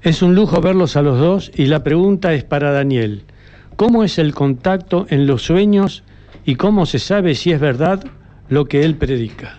Es un lujo verlos a los dos y la pregunta es para Daniel. ¿Cómo es el contacto en los sueños y cómo se sabe si es verdad lo que él predica?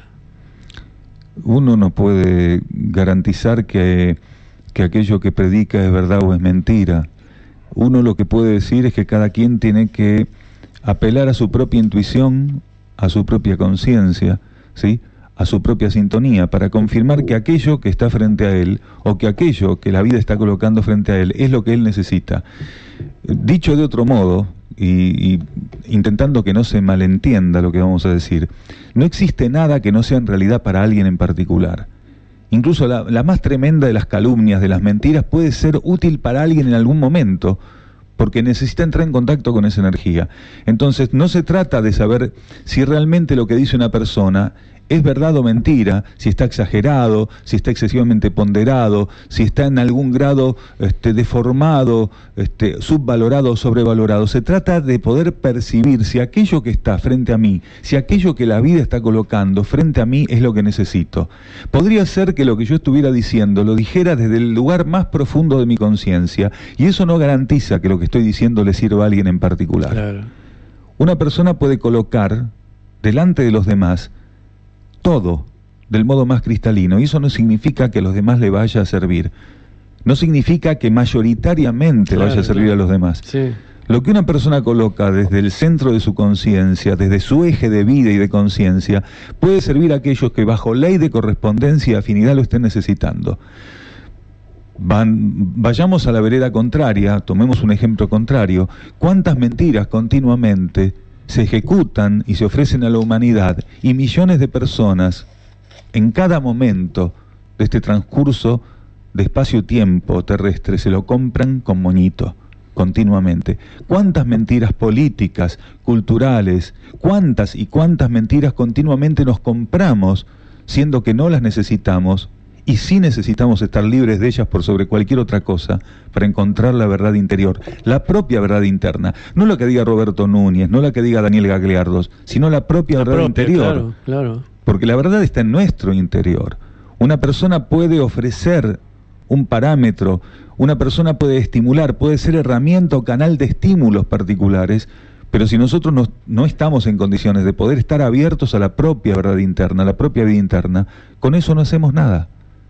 Uno no puede garantizar que aquello que predica es verdad o es mentira. Uno lo que puede decir es que cada quien tiene que apelar a su propia intuición, a su propia conciencia, ¿sí?, a su propia sintonía, para confirmar que aquello que está frente a él, o que aquello que la vida está colocando frente a él, es lo que él necesita. Dicho de otro modo, y intentando que no se malentienda lo que vamos a decir, no existe nada que no sea en realidad para alguien en particular. Incluso la más tremenda de las calumnias, de las mentiras, puede ser útil para alguien en algún momento, porque necesita entrar en contacto con esa energía. Entonces, no se trata de saber si realmente lo que dice una persona es verdad o mentira, si está exagerado, si está excesivamente ponderado, si está en algún grado deformado, subvalorado o sobrevalorado. Se trata de poder percibir si aquello que está frente a mí, si aquello que la vida está colocando frente a mí es lo que necesito. Podría ser que lo que yo estuviera diciendo lo dijera desde el lugar más profundo de mi conciencia, y eso no garantiza que lo que estoy diciendo le sirva a alguien en particular. Claro. Una persona puede colocar delante de los demás todo del modo más cristalino, y eso no significa que a los demás le vaya a servir. No significa que mayoritariamente vaya a servir a los demás. Sí. Lo que una persona coloca desde el centro de su conciencia, desde su eje de vida y de conciencia, puede servir a aquellos que bajo ley de correspondencia y afinidad lo estén necesitando. Vayamos a la vereda contraria, tomemos un ejemplo contrario. ¿Cuántas mentiras continuamente se ejecutan y se ofrecen a la humanidad, y millones de personas en cada momento de este transcurso de espacio-tiempo terrestre se lo compran con moñito continuamente? ¿Cuántas mentiras políticas, culturales, cuántas y cuántas mentiras continuamente nos compramos, siendo que no las necesitamos, y sí necesitamos estar libres de ellas por sobre cualquier otra cosa para encontrar la verdad interior, la propia verdad interna, no lo que diga Roberto Núñez, no la que diga Daniel Gagliardos, sino la propia verdad interior? Claro, claro. Porque la verdad está en nuestro interior. Una persona puede ofrecer un parámetro, una persona puede estimular, puede ser herramienta o canal de estímulos particulares, pero si nosotros no estamos en condiciones de poder estar abiertos a la propia verdad interna, a la propia vida interna, con eso no hacemos nada.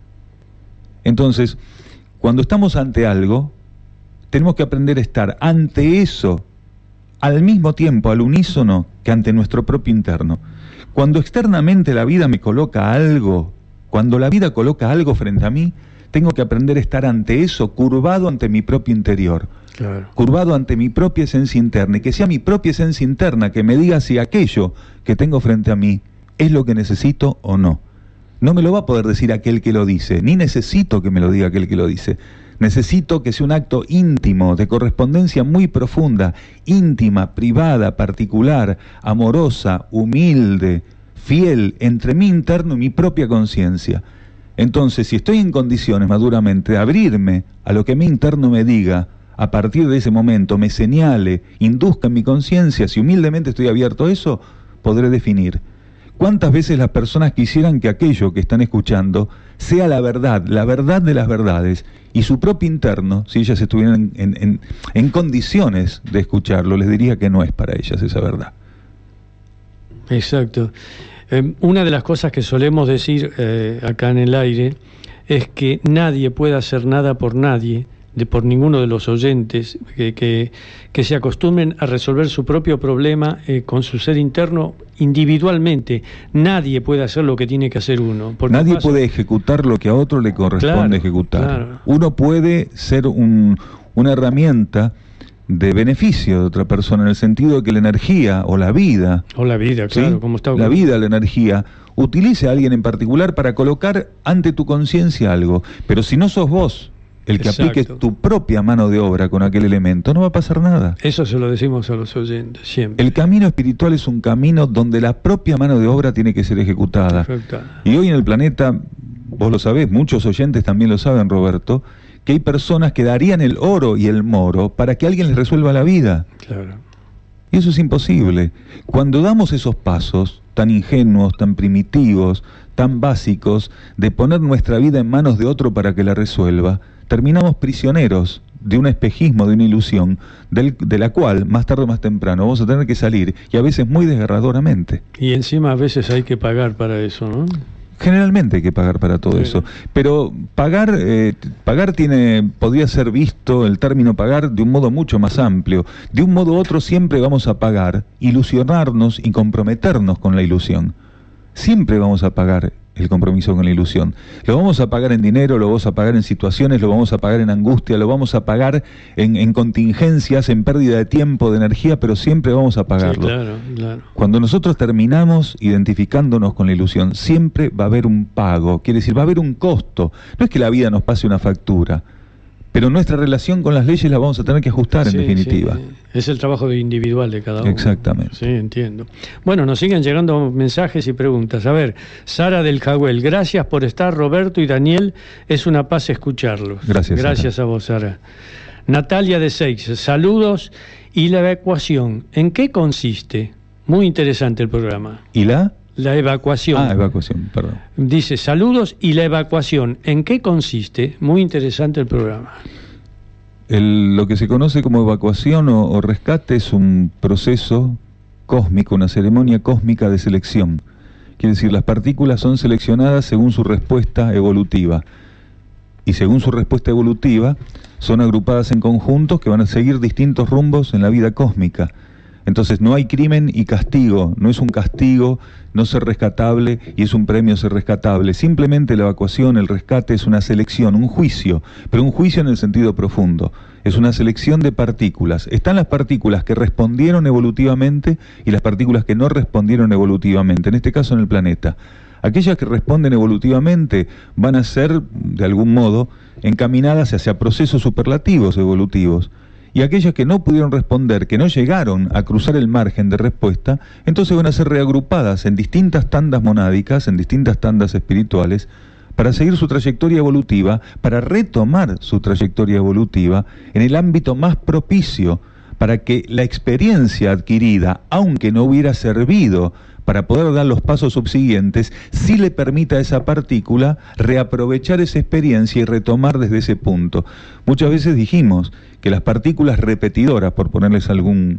Entonces, cuando estamos ante algo, tenemos que aprender a estar ante eso al mismo tiempo, al unísono, que ante nuestro propio interno. Cuando externamente la vida me coloca algo, cuando la vida coloca algo frente a mí, tengo que aprender a estar ante eso, curvado ante mi propio interior, Claro. curvado ante mi propia esencia interna, y que sea mi propia esencia interna que me diga si aquello que tengo frente a mí es lo que necesito o no. No me lo va a poder decir aquel que lo dice, ni necesito que me lo diga aquel que lo dice. Necesito que sea un acto íntimo, de correspondencia muy profunda, íntima, privada, particular, amorosa, humilde, fiel, entre mi interno y mi propia conciencia. Entonces, si estoy en condiciones maduramente de abrirme a lo que mi interno me diga, a partir de ese momento me señale, induzca en mi conciencia, si humildemente estoy abierto a eso, podré definir. ¿Cuántas veces las personas quisieran que aquello que están escuchando sea la verdad de las verdades, y su propio interno, si ellas estuvieran en condiciones de escucharlo, les diría que no es para ellas esa verdad? Exacto. Una de las cosas que solemos decir acá en el aire es que nadie puede hacer nada por nadie, por ninguno de los oyentes, que se acostumbren a resolver su propio problema con su ser interno individualmente. Nadie puede hacer lo que tiene que hacer uno. Nadie puede ejecutar lo que a otro le corresponde ejecutar. Claro. Uno puede ser una herramienta de beneficio de otra persona, en el sentido de que la energía o la vida, claro, ¿sí? Como está la vida, la energía, utilice a alguien en particular para colocar ante tu conciencia algo. Pero si no sos vos el que aplique tu propia mano de obra con aquel elemento, no va a pasar nada. Eso se lo decimos a los oyentes siempre. El camino espiritual es un camino donde la propia mano de obra tiene que ser ejecutada. Perfecto. Y hoy en el planeta, vos lo sabés, muchos oyentes también lo saben, Roberto, que hay personas que darían el oro y el moro para que alguien les resuelva la vida. Claro. Y eso es imposible. Cuando damos esos pasos tan ingenuos, tan primitivos, tan básicos, de poner nuestra vida en manos de otro para que la resuelva, terminamos prisioneros de un espejismo, de una ilusión, de la cual más tarde o más temprano vamos a tener que salir, y a veces muy desgarradoramente. Y encima a veces hay que pagar para eso, ¿no? Generalmente hay que pagar para todo eso, pero pagar podría ser visto, el término pagar, de un modo mucho más amplio. De un modo u otro siempre vamos a pagar, ilusionarnos y comprometernos con la ilusión. Siempre vamos a pagar el compromiso con la ilusión. Lo vamos a pagar en dinero, lo vamos a pagar en situaciones, lo vamos a pagar en angustia, lo vamos a pagar en contingencias, en pérdida de tiempo, de energía, pero siempre vamos a pagarlo. Sí, claro, claro. Cuando nosotros terminamos identificándonos con la ilusión, siempre va a haber un pago, quiere decir, va a haber un costo. No es que la vida nos pase una factura, pero nuestra relación con las leyes la vamos a tener que ajustar, en definitiva. Sí. Es el trabajo individual de cada uno. Exactamente. Sí, entiendo. Bueno, nos siguen llegando mensajes y preguntas. A ver, Sara del Jagüel, gracias por estar, Roberto y Daniel, es una paz escucharlos. Gracias a vos, Sara. Natalia de Seix, saludos. ¿Y la evacuación, en qué consiste? Muy interesante el programa. ¿Y la? La evacuación. Evacuación, perdón. Dice, saludos, y la evacuación, ¿en qué consiste? Muy interesante el programa. Lo que se conoce como evacuación o rescate es un proceso cósmico, una ceremonia cósmica de selección. Quiere decir, las partículas son seleccionadas según su respuesta evolutiva. Y según su respuesta evolutiva, son agrupadas en conjuntos que van a seguir distintos rumbos en la vida cósmica. Entonces no hay crimen y castigo, no es un castigo no ser rescatable y es un premio ser rescatable. Simplemente la evacuación, el rescate es una selección, un juicio, pero un juicio en el sentido profundo. Es una selección de partículas. Están las partículas que respondieron evolutivamente y las partículas que no respondieron evolutivamente, en este caso en el planeta. Aquellas que responden evolutivamente van a ser, de algún modo, encaminadas hacia procesos superlativos evolutivos. Y aquellas que no pudieron responder, que no llegaron a cruzar el margen de respuesta, entonces van a ser reagrupadas en distintas tandas monádicas, en distintas tandas espirituales, para seguir su trayectoria evolutiva, para retomar su trayectoria evolutiva en el ámbito más propicio, para que la experiencia adquirida, aunque no hubiera servido para poder dar los pasos subsiguientes, sí le permita a esa partícula reaprovechar esa experiencia y retomar desde ese punto. Muchas veces dijimos que las partículas repetidoras, por ponerles alguna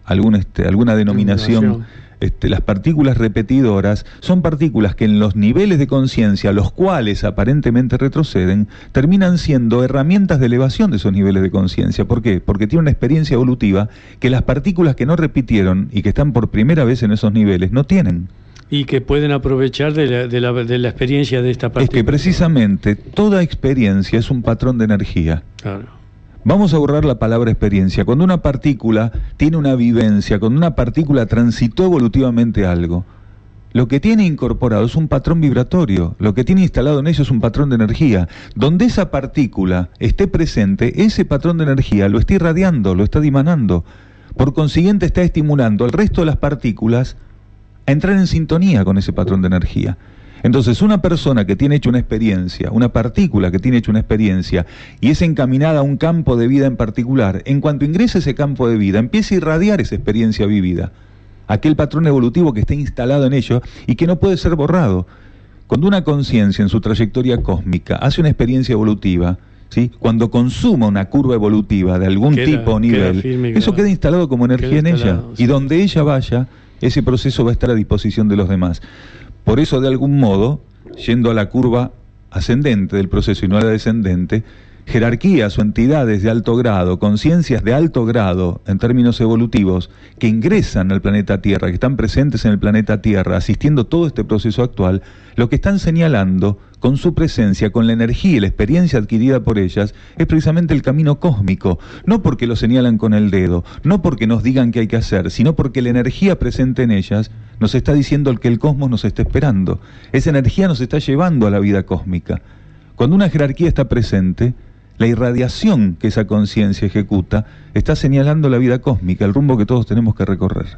denominación, las partículas repetidoras son partículas que en los niveles de conciencia, los cuales aparentemente retroceden, terminan siendo herramientas de elevación de esos niveles de conciencia. ¿Por qué? Porque tienen una experiencia evolutiva que las partículas que no repitieron y que están por primera vez en esos niveles no tienen. Y que pueden aprovechar de la experiencia de esta partícula. Es que precisamente toda experiencia es un patrón de energía. Claro. Vamos a borrar la palabra experiencia. Cuando una partícula tiene una vivencia, cuando una partícula transitó evolutivamente algo, lo que tiene incorporado es un patrón vibratorio, lo que tiene instalado en ello es un patrón de energía. Donde esa partícula esté presente, ese patrón de energía lo está irradiando, lo está dimanando. Por consiguiente está estimulando al resto de las partículas a entrar en sintonía con ese patrón de energía. Entonces, una persona que tiene hecho una experiencia, una partícula que tiene hecho una experiencia y es encaminada a un campo de vida en particular, en cuanto ingresa ese campo de vida, empieza a irradiar esa experiencia vivida, aquel patrón evolutivo que está instalado en ello y que no puede ser borrado. Cuando una conciencia en su trayectoria cósmica hace una experiencia evolutiva, ¿sí? Cuando consuma una curva evolutiva de algún tipo o nivel, eso queda instalado como energía en ella, sí. Y donde ella vaya, ese proceso va a estar a disposición de los demás. Por eso, de algún modo, yendo a la curva ascendente del proceso y no a la descendente, jerarquías o entidades de alto grado, conciencias de alto grado en términos evolutivos, que ingresan al planeta Tierra, que están presentes en el planeta Tierra, asistiendo todo este proceso actual, lo que están señalando con su presencia, con la energía y la experiencia adquirida por ellas, es precisamente el camino cósmico, no porque lo señalan con el dedo, no porque nos digan qué hay que hacer, sino porque la energía presente en ellas nos está diciendo que el cosmos nos está esperando. Esa energía nos está llevando a la vida cósmica. Cuando una jerarquía está presente, la irradiación que esa conciencia ejecuta está señalando la vida cósmica, el rumbo que todos tenemos que recorrer.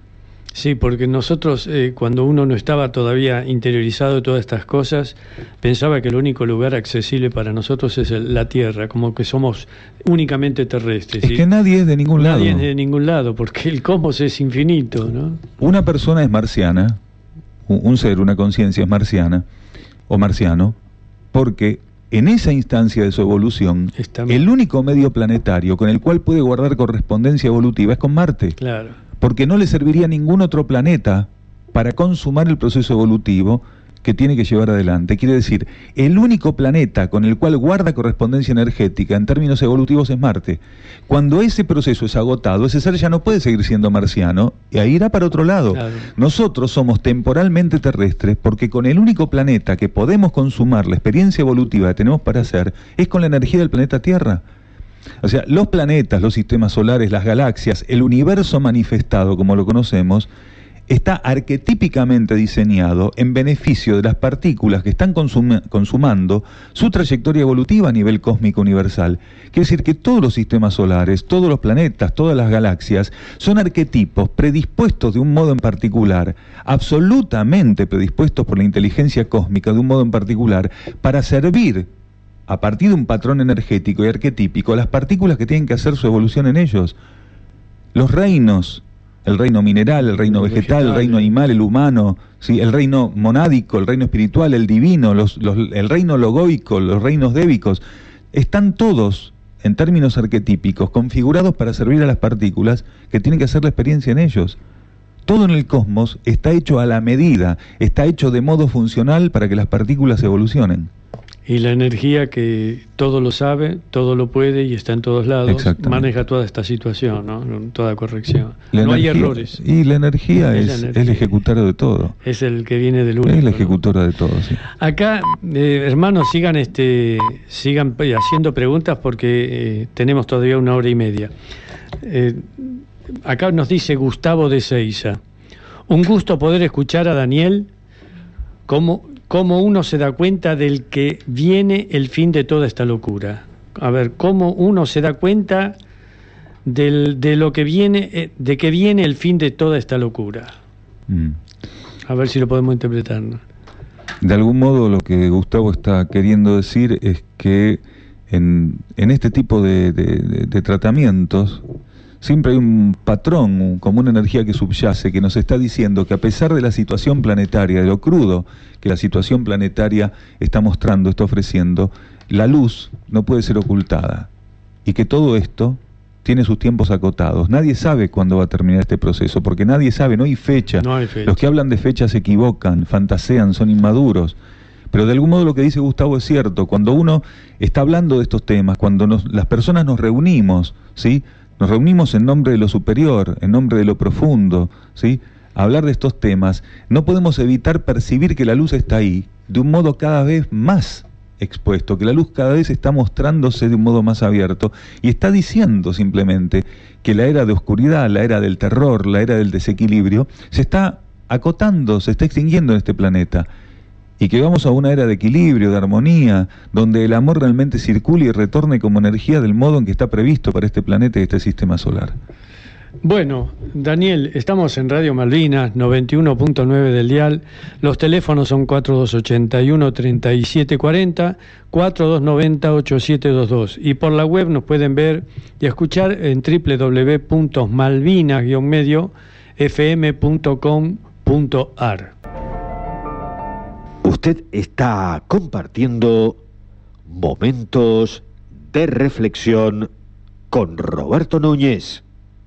Sí, porque nosotros, cuando uno no estaba todavía interiorizado de todas estas cosas, pensaba que el único lugar accesible para nosotros es la Tierra, como que somos únicamente terrestres. Es que nadie es de ningún lado. Nadie es de ningún lado, porque el cosmos es infinito, ¿no? Una persona es marciana, un ser, una conciencia es marciana, o marciano, porque en esa instancia de su evolución, el único medio planetario con el cual puede guardar correspondencia evolutiva es con Marte. Claro. Porque no le serviría a ningún otro planeta para consumar el proceso evolutivo que tiene que llevar adelante. Quiere decir, el único planeta con el cual guarda correspondencia energética en términos evolutivos es Marte. Cuando ese proceso es agotado, ese ser ya no puede seguir siendo marciano y ahí irá para otro lado. Claro. Nosotros somos temporalmente terrestres porque con el único planeta que podemos consumar la experiencia evolutiva que tenemos para hacer es con la energía del planeta Tierra. O sea, los planetas, los sistemas solares, las galaxias, el universo manifestado como lo conocemos, está arquetípicamente diseñado en beneficio de las partículas que están consumando su trayectoria evolutiva a nivel cósmico universal. Quiere decir que todos los sistemas solares, todos los planetas, todas las galaxias son arquetipos predispuestos de un modo en particular, absolutamente predispuestos por la inteligencia cósmica de un modo en particular, para servir a partir de un patrón energético y arquetípico las partículas que tienen que hacer su evolución en ellos. Los reinos, el reino mineral, el reino vegetal, el reino animal, el humano, ¿sí? El reino monádico, el reino espiritual, el divino, el reino logoico, los reinos débicos, están todos, en términos arquetípicos, configurados para servir a las partículas que tienen que hacer la experiencia en ellos. Todo en el cosmos está hecho a la medida, está hecho de modo funcional para que las partículas evolucionen. Y la energía que todo lo sabe, todo lo puede y está en todos lados, maneja toda esta situación, ¿no? Toda corrección. No hay errores. Y la energía es el ejecutor de todo. Es el que viene del único. Es la ejecutora de todo, sí. Acá, hermanos, sigan haciendo preguntas porque tenemos todavía 1 hora y media. Acá nos dice Gustavo de Seiza: un gusto poder escuchar a Daniel cómo uno se da cuenta del que viene el fin de toda esta locura. A ver, cómo uno se da cuenta de lo que viene, de que viene el fin de toda esta locura. A ver si lo podemos interpretar, ¿no? De algún modo lo que Gustavo está queriendo decir es que en este tipo de tratamientos siempre hay un patrón, como una energía que subyace, que nos está diciendo que a pesar de la situación planetaria, de lo crudo que la situación planetaria está mostrando, está ofreciendo, la luz no puede ser ocultada. Y que todo esto tiene sus tiempos acotados. Nadie sabe cuándo va a terminar este proceso, porque nadie sabe, no hay fecha. No hay fecha. Los que hablan de fecha se equivocan, fantasean, son inmaduros. Pero de algún modo lo que dice Gustavo es cierto. Cuando uno está hablando de estos temas, cuando las personas nos reunimos, ¿sí?, nos reunimos en nombre de lo superior, en nombre de lo profundo, ¿sí?, a hablar de estos temas, no podemos evitar percibir que la luz está ahí, de un modo cada vez más expuesto, que la luz cada vez está mostrándose de un modo más abierto, y está diciendo simplemente que la era de oscuridad, la era del terror, la era del desequilibrio, se está acotando, se está extinguiendo en este planeta. Y que vamos a una era de equilibrio, de armonía, donde el amor realmente circule y retorne como energía del modo en que está previsto para este planeta y este sistema solar. Bueno, Daniel, estamos en Radio Malvinas, 91.9 del dial. Los teléfonos son 4281-3740, 4290-8722. Y por la web nos pueden ver y escuchar en www.malvinas-fm.com.ar. Usted está compartiendo momentos de reflexión con Roberto Núñez.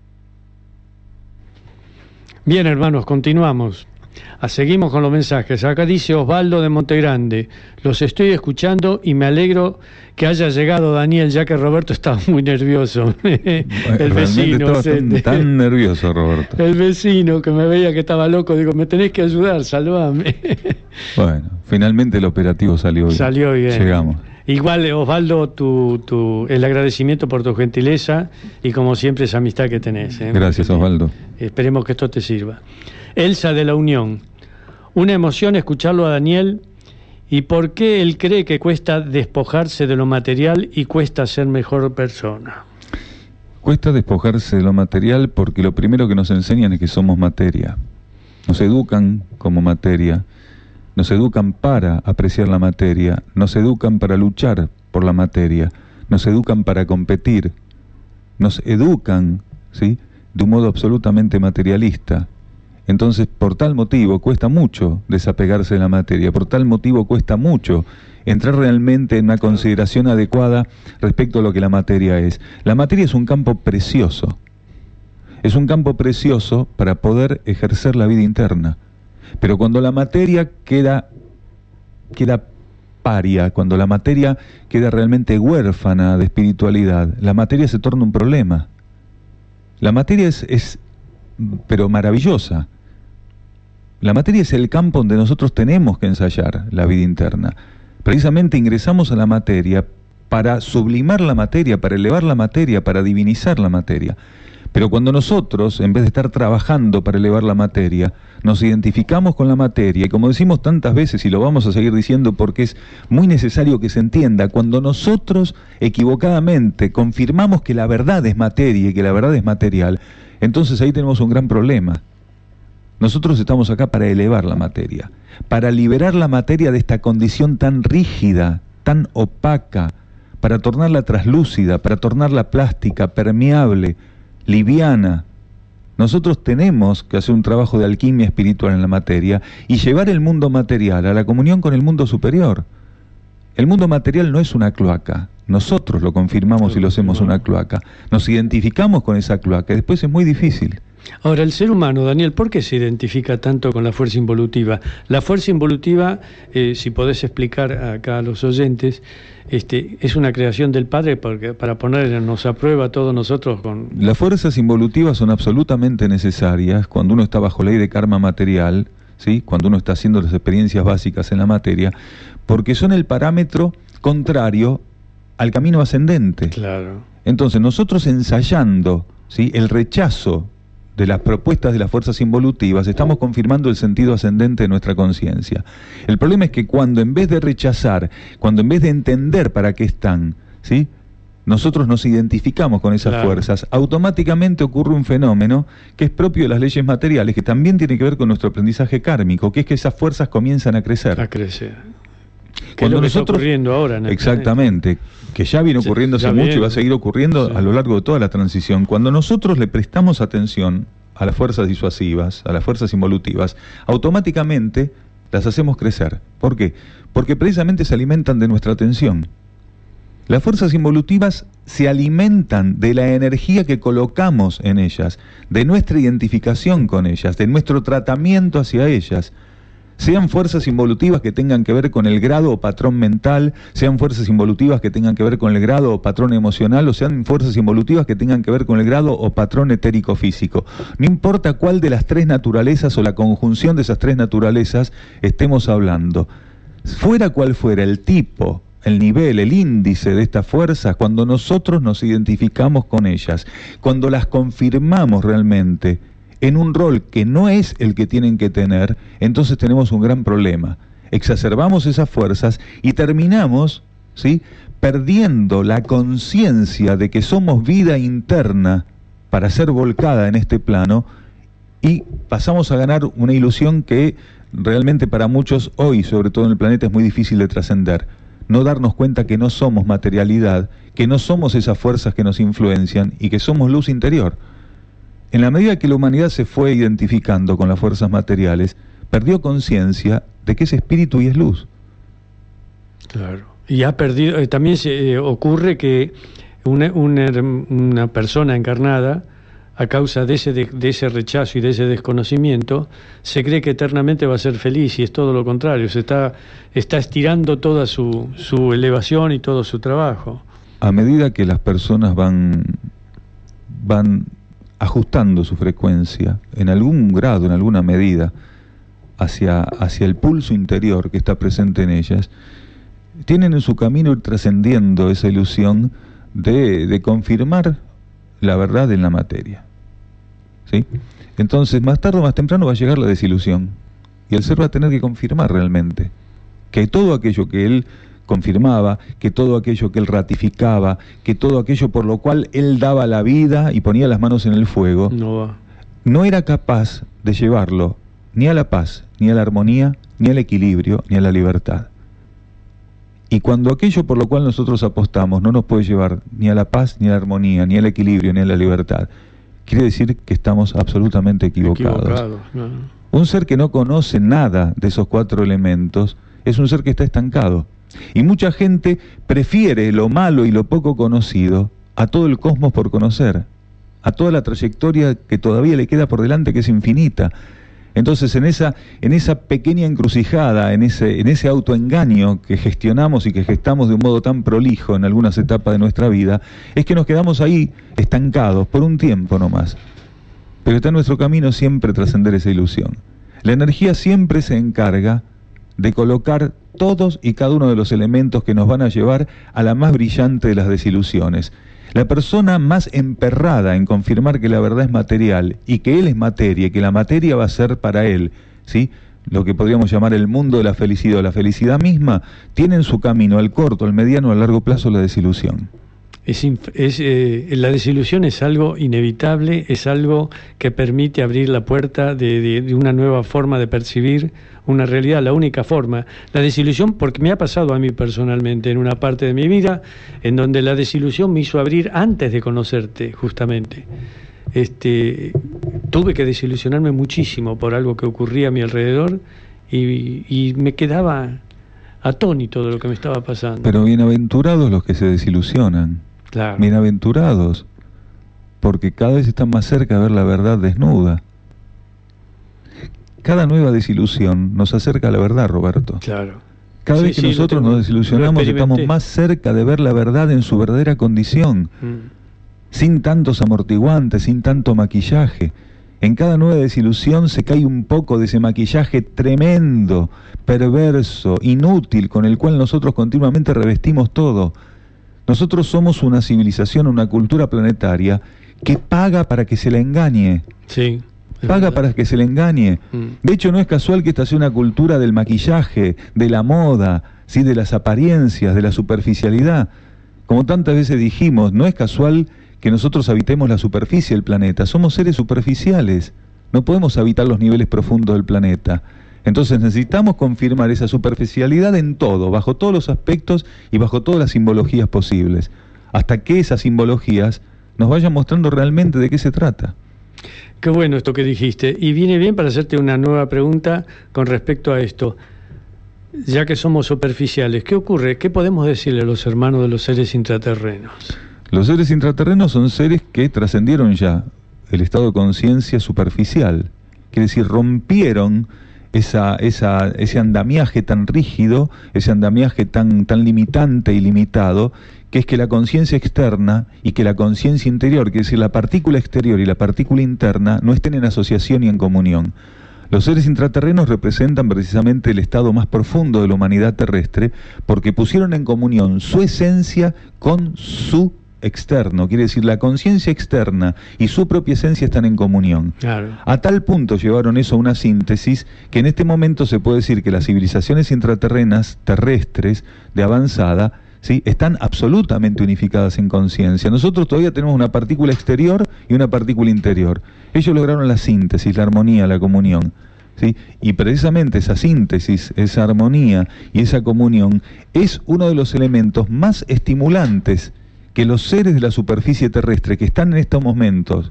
Bien, hermanos, continuamos. Seguimos con los mensajes. Acá dice Osvaldo de Montegrande: los estoy escuchando y me alegro que haya llegado Daniel, ya que Roberto estaba muy nervioso. El vecino estaba tan nervioso, Roberto. El vecino que me veía que estaba loco, digo, me tenés que ayudar, salvame. Bueno, finalmente el operativo salió bien. Salió bien. Llegamos. Igual, Osvaldo, el agradecimiento por tu gentileza y como siempre esa amistad que tenés. Gracias, Osvaldo. Esperemos que esto te sirva. Elsa de la Unión: una emoción escucharlo a Daniel. ¿Y por qué él cree que cuesta despojarse de lo material y cuesta ser mejor persona? Cuesta despojarse de lo material porque lo primero que nos enseñan es que somos materia. Nos educan como materia. Nos educan para apreciar la materia, nos educan para luchar por la materia, nos educan para competir, nos educan, ¿sí?, de un modo absolutamente materialista. Entonces, por tal motivo, cuesta mucho desapegarse de la materia, por tal motivo cuesta mucho entrar realmente en una consideración adecuada respecto a lo que la materia es. La materia es un campo precioso. Es un campo precioso para poder ejercer la vida interna. Pero cuando la materia queda paria, cuando la materia queda realmente huérfana de espiritualidad, la materia se torna un problema. La materia es pero maravillosa. La materia es el campo donde nosotros tenemos que ensayar la vida interna. Precisamente ingresamos a la materia para sublimar la materia, para elevar la materia, para divinizar la materia. Pero cuando nosotros, en vez de estar trabajando para elevar la materia, nos identificamos con la materia, y como decimos tantas veces, y lo vamos a seguir diciendo porque es muy necesario que se entienda, cuando nosotros equivocadamente confirmamos que la verdad es materia y que la verdad es material, entonces ahí tenemos un gran problema. Nosotros estamos acá para elevar la materia, para liberar la materia de esta condición tan rígida, tan opaca, para tornarla traslúcida, para tornarla plástica, permeable, liviana. Nosotros tenemos que hacer un trabajo de alquimia espiritual en la materia y llevar el mundo material a la comunión con el mundo superior. El mundo material no es una cloaca, nosotros lo confirmamos y lo hacemos una cloaca. Nos identificamos con esa cloaca y después es muy difícil. Ahora, el ser humano, Daniel, ¿por qué se identifica tanto con la fuerza involutiva? La fuerza involutiva, si podés explicar acá a los oyentes, es una creación del Padre para ponernos a prueba a todos nosotros con... Las fuerzas involutivas son absolutamente necesarias cuando uno está bajo ley de karma material, ¿sí? Cuando uno está haciendo las experiencias básicas en la materia, porque son el parámetro contrario al camino ascendente. Claro. Entonces, nosotros ensayando, ¿sí?, el rechazo de las propuestas de las fuerzas involutivas, estamos confirmando el sentido ascendente de nuestra conciencia. El problema es que cuando en vez de rechazar, cuando en vez de entender para qué están, ¿sí?, nosotros nos identificamos con esas fuerzas, automáticamente ocurre un fenómeno que es propio de las leyes materiales, que también tiene que ver con nuestro aprendizaje kármico, que es que esas fuerzas comienzan a crecer. A crecer. Que es lo que está ocurriendo ahora en el exactamente, que ya viene ocurriendo hace mucho y va a seguir ocurriendo a lo largo de toda la transición. Cuando nosotros le prestamos atención a las fuerzas disuasivas, a las fuerzas involutivas, automáticamente las hacemos crecer. ¿Por qué? Porque precisamente se alimentan de nuestra atención. Las fuerzas involutivas se alimentan de la energía que colocamos en ellas, de nuestra identificación con ellas, de nuestro tratamiento hacia ellas. Sean fuerzas involutivas que tengan que ver con el grado o patrón mental, sean fuerzas involutivas que tengan que ver con el grado o patrón emocional, o sean fuerzas involutivas que tengan que ver con el grado o patrón etérico-físico. No importa cuál de las tres naturalezas o la conjunción de esas tres naturalezas estemos hablando. Fuera cual fuera el tipo, el nivel, el índice de estas fuerzas, cuando nosotros nos identificamos con ellas, cuando las confirmamos realmente en un rol que no es el que tienen que tener, entonces tenemos un gran problema. Exacerbamos esas fuerzas y terminamos, ¿sí?, perdiendo la conciencia de que somos vida interna para ser volcada en este plano, y pasamos a ganar una ilusión que realmente para muchos hoy, sobre todo en el planeta, es muy difícil de trascender. No darnos cuenta que no somos materialidad, que no somos esas fuerzas que nos influencian y que somos luz interior. En la medida que la humanidad se fue identificando con las fuerzas materiales, perdió conciencia de que es espíritu y es luz. Claro. Y ha perdido, también ocurre que una persona encarnada, a causa de ese rechazo y de ese desconocimiento, se cree que eternamente va a ser feliz, y es todo lo contrario. Se está estirando toda su elevación y todo su trabajo. A medida que las personas van ajustando su frecuencia en algún grado, en alguna medida, hacia el pulso interior que está presente en ellas, tienen en su camino ir trascendiendo esa ilusión de confirmar la verdad en la materia, ¿sí? Entonces, más tarde o más temprano va a llegar la desilusión, y el ser va a tener que confirmar realmente que todo aquello que él confirmaba, que todo aquello que él ratificaba, que todo aquello por lo cual él daba la vida y ponía las manos en el fuego, no era capaz de llevarlo ni a la paz, ni a la armonía, ni al equilibrio, ni a la libertad. Y cuando aquello por lo cual nosotros apostamos no nos puede llevar ni a la paz, ni a la armonía, ni al equilibrio, ni a la libertad, quiere decir que estamos absolutamente equivocados. No. Un ser que no conoce nada de esos 4 elementos es un ser que está estancado. Y mucha gente prefiere lo malo y lo poco conocido a todo el cosmos por conocer, a toda la trayectoria que todavía le queda por delante, que es infinita. Entonces, en esa pequeña encrucijada, en ese autoengaño que gestionamos y que gestamos de un modo tan prolijo en algunas etapas de nuestra vida, es que nos quedamos ahí estancados por un tiempo nomás. Pero está en nuestro camino siempre trascender esa ilusión. La energía siempre se encarga de colocar todos y cada uno de los elementos que nos van a llevar a la más brillante de las desilusiones. La persona más emperrada en confirmar que la verdad es material y que él es materia y que la materia va a ser para él, ¿sí?, lo que podríamos llamar el mundo de la felicidad o la felicidad misma, tiene en su camino al corto, al mediano, al largo plazo la desilusión. La desilusión es algo inevitable, es algo que permite abrir la puerta de una nueva forma de percibir una realidad, la única forma. La desilusión, porque me ha pasado a mí personalmente en una parte de mi vida, en donde la desilusión me hizo abrir antes de conocerte, justamente. Tuve que desilusionarme muchísimo por algo que ocurría a mi alrededor y me quedaba atónito de lo que me estaba pasando. Pero bienaventurados los que se desilusionan. Claro. Bienaventurados, porque cada vez están más cerca de ver la verdad desnuda. Cada nueva desilusión nos acerca a la verdad, Roberto. Claro. Cada vez que nosotros nos desilusionamos, estamos más cerca de ver la verdad en su verdadera condición, sin tantos amortiguantes, sin tanto maquillaje. En cada nueva desilusión se cae un poco de ese maquillaje tremendo, perverso, inútil, con el cual nosotros continuamente revestimos todo. Nosotros somos una civilización, una cultura planetaria que paga para que se la engañe. Sí. Paga para que se le engañe. De hecho, no es casual que esta sea una cultura del maquillaje, de la moda, ¿sí?, de las apariencias, de la superficialidad. Como tantas veces dijimos, no es casual que nosotros habitemos la superficie del planeta. Somos seres superficiales. No podemos habitar los niveles profundos del planeta. Entonces necesitamos confirmar esa superficialidad en todo, bajo todos los aspectos y bajo todas las simbologías posibles, hasta que esas simbologías nos vayan mostrando realmente de qué se trata. Qué bueno esto que dijiste. Y viene bien para hacerte una nueva pregunta con respecto a esto. Ya que somos superficiales, ¿qué ocurre? ¿Qué podemos decirle a los hermanos de los seres intraterrenos? Los seres intraterrenos son seres que trascendieron ya el estado de conciencia superficial. Quiere decir, rompieron ese andamiaje tan rígido, ese andamiaje tan limitante y limitado, que es que la conciencia externa y que la conciencia interior, que es decir, la partícula exterior y la partícula interna, no estén en asociación y en comunión. Los seres intraterrenos representan precisamente el estado más profundo de la humanidad terrestre, porque pusieron en comunión su esencia con su externo, quiere decir, la conciencia externa y su propia esencia están en comunión. Claro. A tal punto llevaron eso a una síntesis que en este momento se puede decir que las civilizaciones intraterrenas terrestres de avanzada, ¿sí?, están absolutamente unificadas en conciencia. Nosotros todavía tenemos una partícula exterior y una partícula interior. Ellos lograron la síntesis, la armonía, la comunión, ¿sí? Y precisamente esa síntesis, esa armonía y esa comunión es uno de los elementos más estimulantes que los seres de la superficie terrestre que están en estos momentos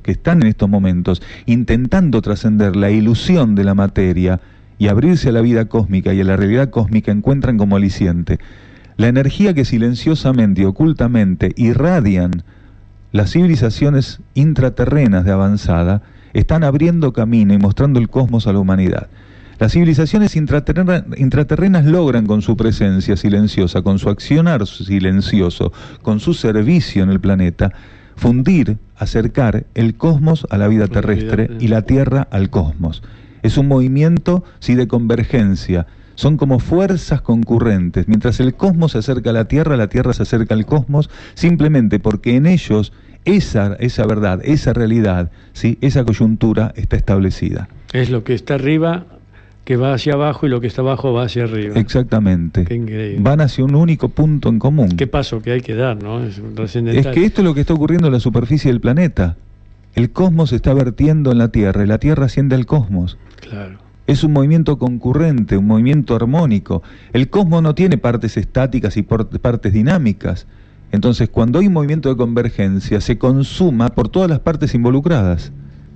intentando trascender la ilusión de la materia y abrirse a la vida cósmica y a la realidad cósmica encuentran como aliciente. La energía que silenciosamente y ocultamente irradian las civilizaciones intraterrenas de avanzada están abriendo camino y mostrando el cosmos a la humanidad. Las civilizaciones intraterrenas logran con su presencia silenciosa, con su accionar silencioso, con su servicio en el planeta, fundir, acercar el cosmos a la vida terrestre y la Tierra al cosmos. Es un movimiento, sí, de convergencia. Son como fuerzas concurrentes. Mientras el cosmos se acerca a la Tierra se acerca al cosmos, simplemente porque en ellos esa verdad, esa realidad, ¿sí?, esa coyuntura está establecida. Es lo que está arriba que va hacia abajo y lo que está abajo va hacia arriba. Exactamente. Qué increíble. Van hacia un único punto en común. Qué paso que hay que dar, ¿no? Es trascendental. Es que esto es lo que está ocurriendo en la superficie del planeta. El cosmos se está vertiendo en la Tierra y la Tierra asciende al cosmos. Claro. Es un movimiento concurrente, un movimiento armónico. El cosmos no tiene partes estáticas y partes dinámicas. Entonces, cuando hay un movimiento de convergencia, se consuma por todas las partes involucradas.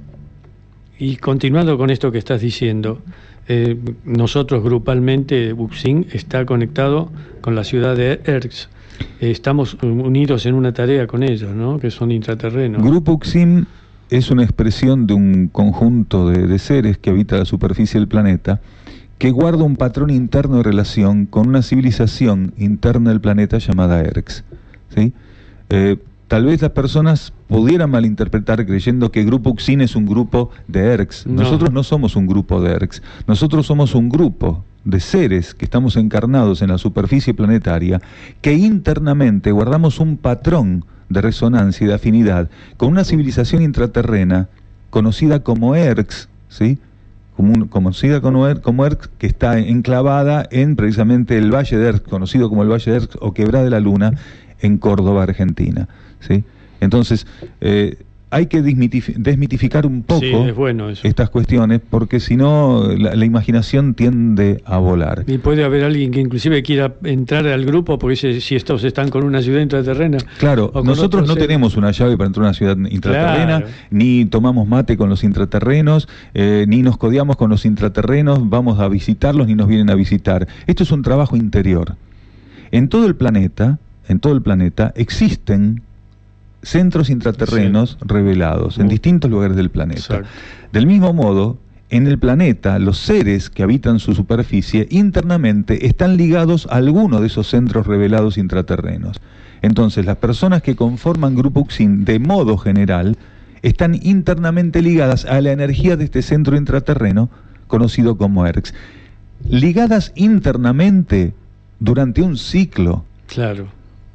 Y continuando con esto que estás diciendo, nosotros grupalmente, UPSIN está conectado con la ciudad de Erx. Estamos unidos en una tarea con ellos, ¿no? Que son intraterrenos. Grupo UPSIN es una expresión de un conjunto de seres que habita la superficie del planeta, que guarda un patrón interno de relación con una civilización interna del planeta llamada Erx. ¿Sí? Tal vez las personas pudieran malinterpretar creyendo que Grupo UPSIN es un grupo de Erx. No. Nosotros no somos un grupo de Erx. Nosotros somos un grupo de seres que estamos encarnados en la superficie planetaria, que internamente guardamos un patrón de resonancia y de afinidad con una civilización intraterrena conocida como Erx, ¿sí? Conocida como Erx, que está enclavada en precisamente el Valle de Erx, conocido como el Valle de Erx o Quebrada de la Luna, en Córdoba, Argentina, ¿sí? Entonces, hay que desmitificar un poco es bueno eso. estas cuestiones, porque si no, la imaginación tiende a volar. Y puede haber alguien que inclusive quiera entrar al grupo porque dice, si estos están con una ciudad intraterrena. Claro, nosotros no tenemos una llave para entrar a una ciudad intraterrena, claro, ni tomamos mate con los intraterrenos, ni nos codeamos con los intraterrenos, vamos a visitarlos ni nos vienen a visitar. Esto es un trabajo interior. En todo el planeta existen centros intraterrenos revelados en distintos lugares del planeta. Exacto. Del mismo modo, en el planeta, los seres que habitan su superficie internamente están ligados a alguno de esos centros revelados intraterrenos. Entonces, las personas que conforman Grupo UPSIN, de modo general, están internamente ligadas a la energía de este centro intraterreno conocido como Erx. Ligadas internamente durante un ciclo. Claro.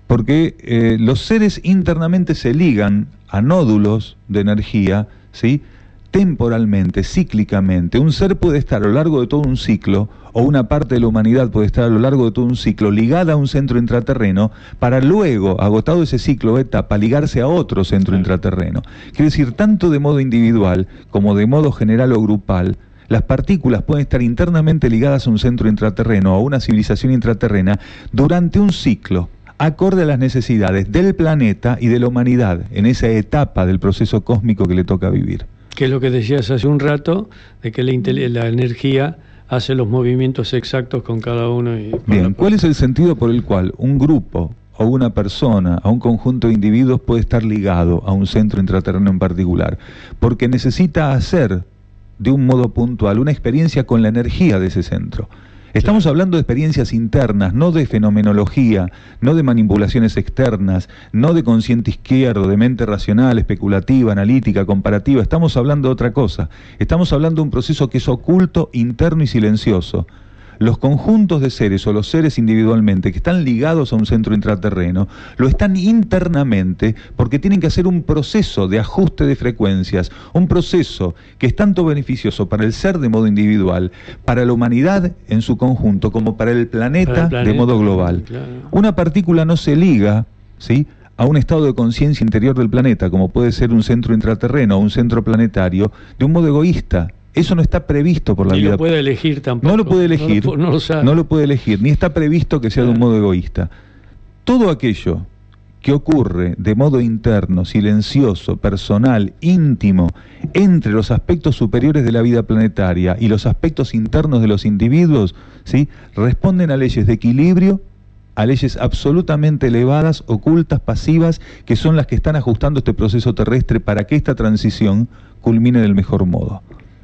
Porque los seres internamente se ligan a nódulos de energía, ¿sí? Temporalmente, cíclicamente. Un ser puede estar a lo largo de todo un ciclo, o una parte de la humanidad puede estar a lo largo de todo un ciclo ligada a un centro intraterreno, para luego, agotado ese ciclo o etapa, ligarse a otro centro intraterreno. Quiere decir, tanto de modo individual como de modo general o grupal, las partículas pueden estar internamente ligadas a un centro intraterreno o a una civilización intraterrena durante un ciclo, acorde a las necesidades del planeta y de la humanidad en esa etapa del proceso cósmico que le toca vivir. Que es lo que decías hace un rato, de que la energía hace los movimientos exactos con cada uno. Bien, ¿cuál es el sentido por el cual un grupo o una persona, a un conjunto de individuos puede estar ligado a un centro intraterreno en particular? Porque necesita hacer de un modo puntual una experiencia con la energía de ese centro. Estamos hablando de experiencias internas, no de fenomenología, no de manipulaciones externas, no de consciente izquierdo, de mente racional, especulativa, analítica, comparativa. Estamos hablando de otra cosa. Estamos hablando de un proceso que es oculto, interno y silencioso. Los conjuntos de seres o los seres individualmente que están ligados a un centro intraterreno lo están internamente porque tienen que hacer un proceso de ajuste de frecuencias, un proceso que es tanto beneficioso para el ser de modo individual, para la humanidad en su conjunto, como para el planeta de modo global. Claro. Una partícula no se liga, ¿sí?, a un estado de conciencia interior del planeta, como puede ser un centro intraterreno o un centro planetario, de un modo egoísta. Eso no está previsto por la vida. No lo puede elegir tampoco. No lo puede elegir, no lo puede elegir, ni está previsto que sea de un modo egoísta. Todo aquello que ocurre de modo interno, silencioso, personal, íntimo, entre los aspectos superiores de la vida planetaria y los aspectos internos de los individuos, ¿sí?, responden a leyes de equilibrio, a leyes absolutamente elevadas, ocultas, pasivas, que son las que están ajustando este proceso terrestre para que esta transición culmine del mejor modo.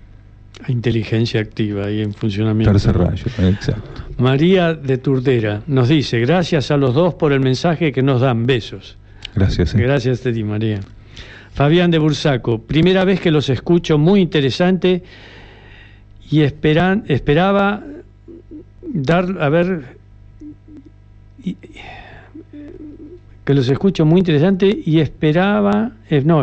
Inteligencia activa y en funcionamiento. Tercer rayo, exacto. María de Turdera nos dice: gracias a los dos por el mensaje que nos dan. Besos. Gracias. Gracias a ti, María. Fabián de Bursaco: primera vez que los escucho, muy interesante, y esperaba dar, a ver, que los escucho muy interesante y esperanza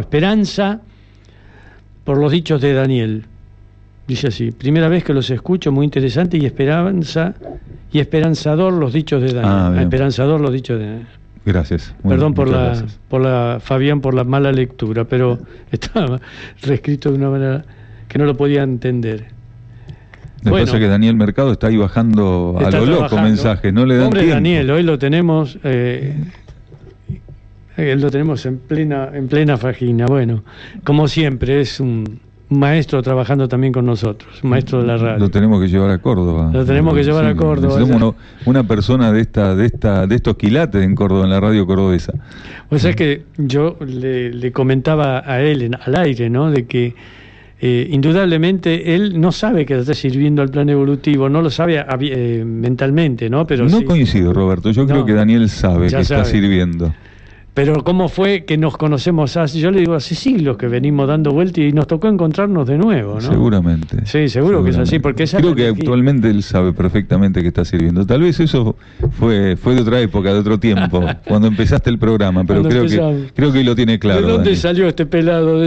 por los dichos de Daniel. Dice así: primera vez que los escucho, muy interesante, y esperanzador los dichos de Daniel. Esperanzador los dichos de Daniel. Gracias. Perdón por la Fabián, por la mala lectura, pero estaba reescrito de una manera que no lo podía entender. Me pasa que Daniel Mercado está ahí bajando a lo loco mensajes, no le dan tiempo. Daniel, hoy lo tenemos Lo tenemos en plena fajína. Bueno, como siempre, es un maestro trabajando también con nosotros, un maestro de la radio. Lo tenemos que llevar a Córdoba. Lo tenemos que llevar a Córdoba. Necesitamos una persona de estos quilates en Córdoba, en la radio cordobesa. O sea, es que yo le comentaba a él al aire, ¿no? De que indudablemente él no sabe que está sirviendo al plan evolutivo, no lo sabe mentalmente, ¿no? Pero no sí. Coincido, Roberto. Yo creo que Daniel sabe que está sirviendo. Pero ¿cómo fue que nos conocemos yo le digo, hace siglos que venimos dando vueltas y nos tocó encontrarnos de nuevo, ¿no? Seguramente. Sí, seguro que es así, porque creo que actualmente él sabe perfectamente que está sirviendo. Tal vez eso fue de otra época, de otro tiempo, cuando empezaste el programa, pero creo que hoy lo tiene claro. ¿De dónde Daniel salió este pelado?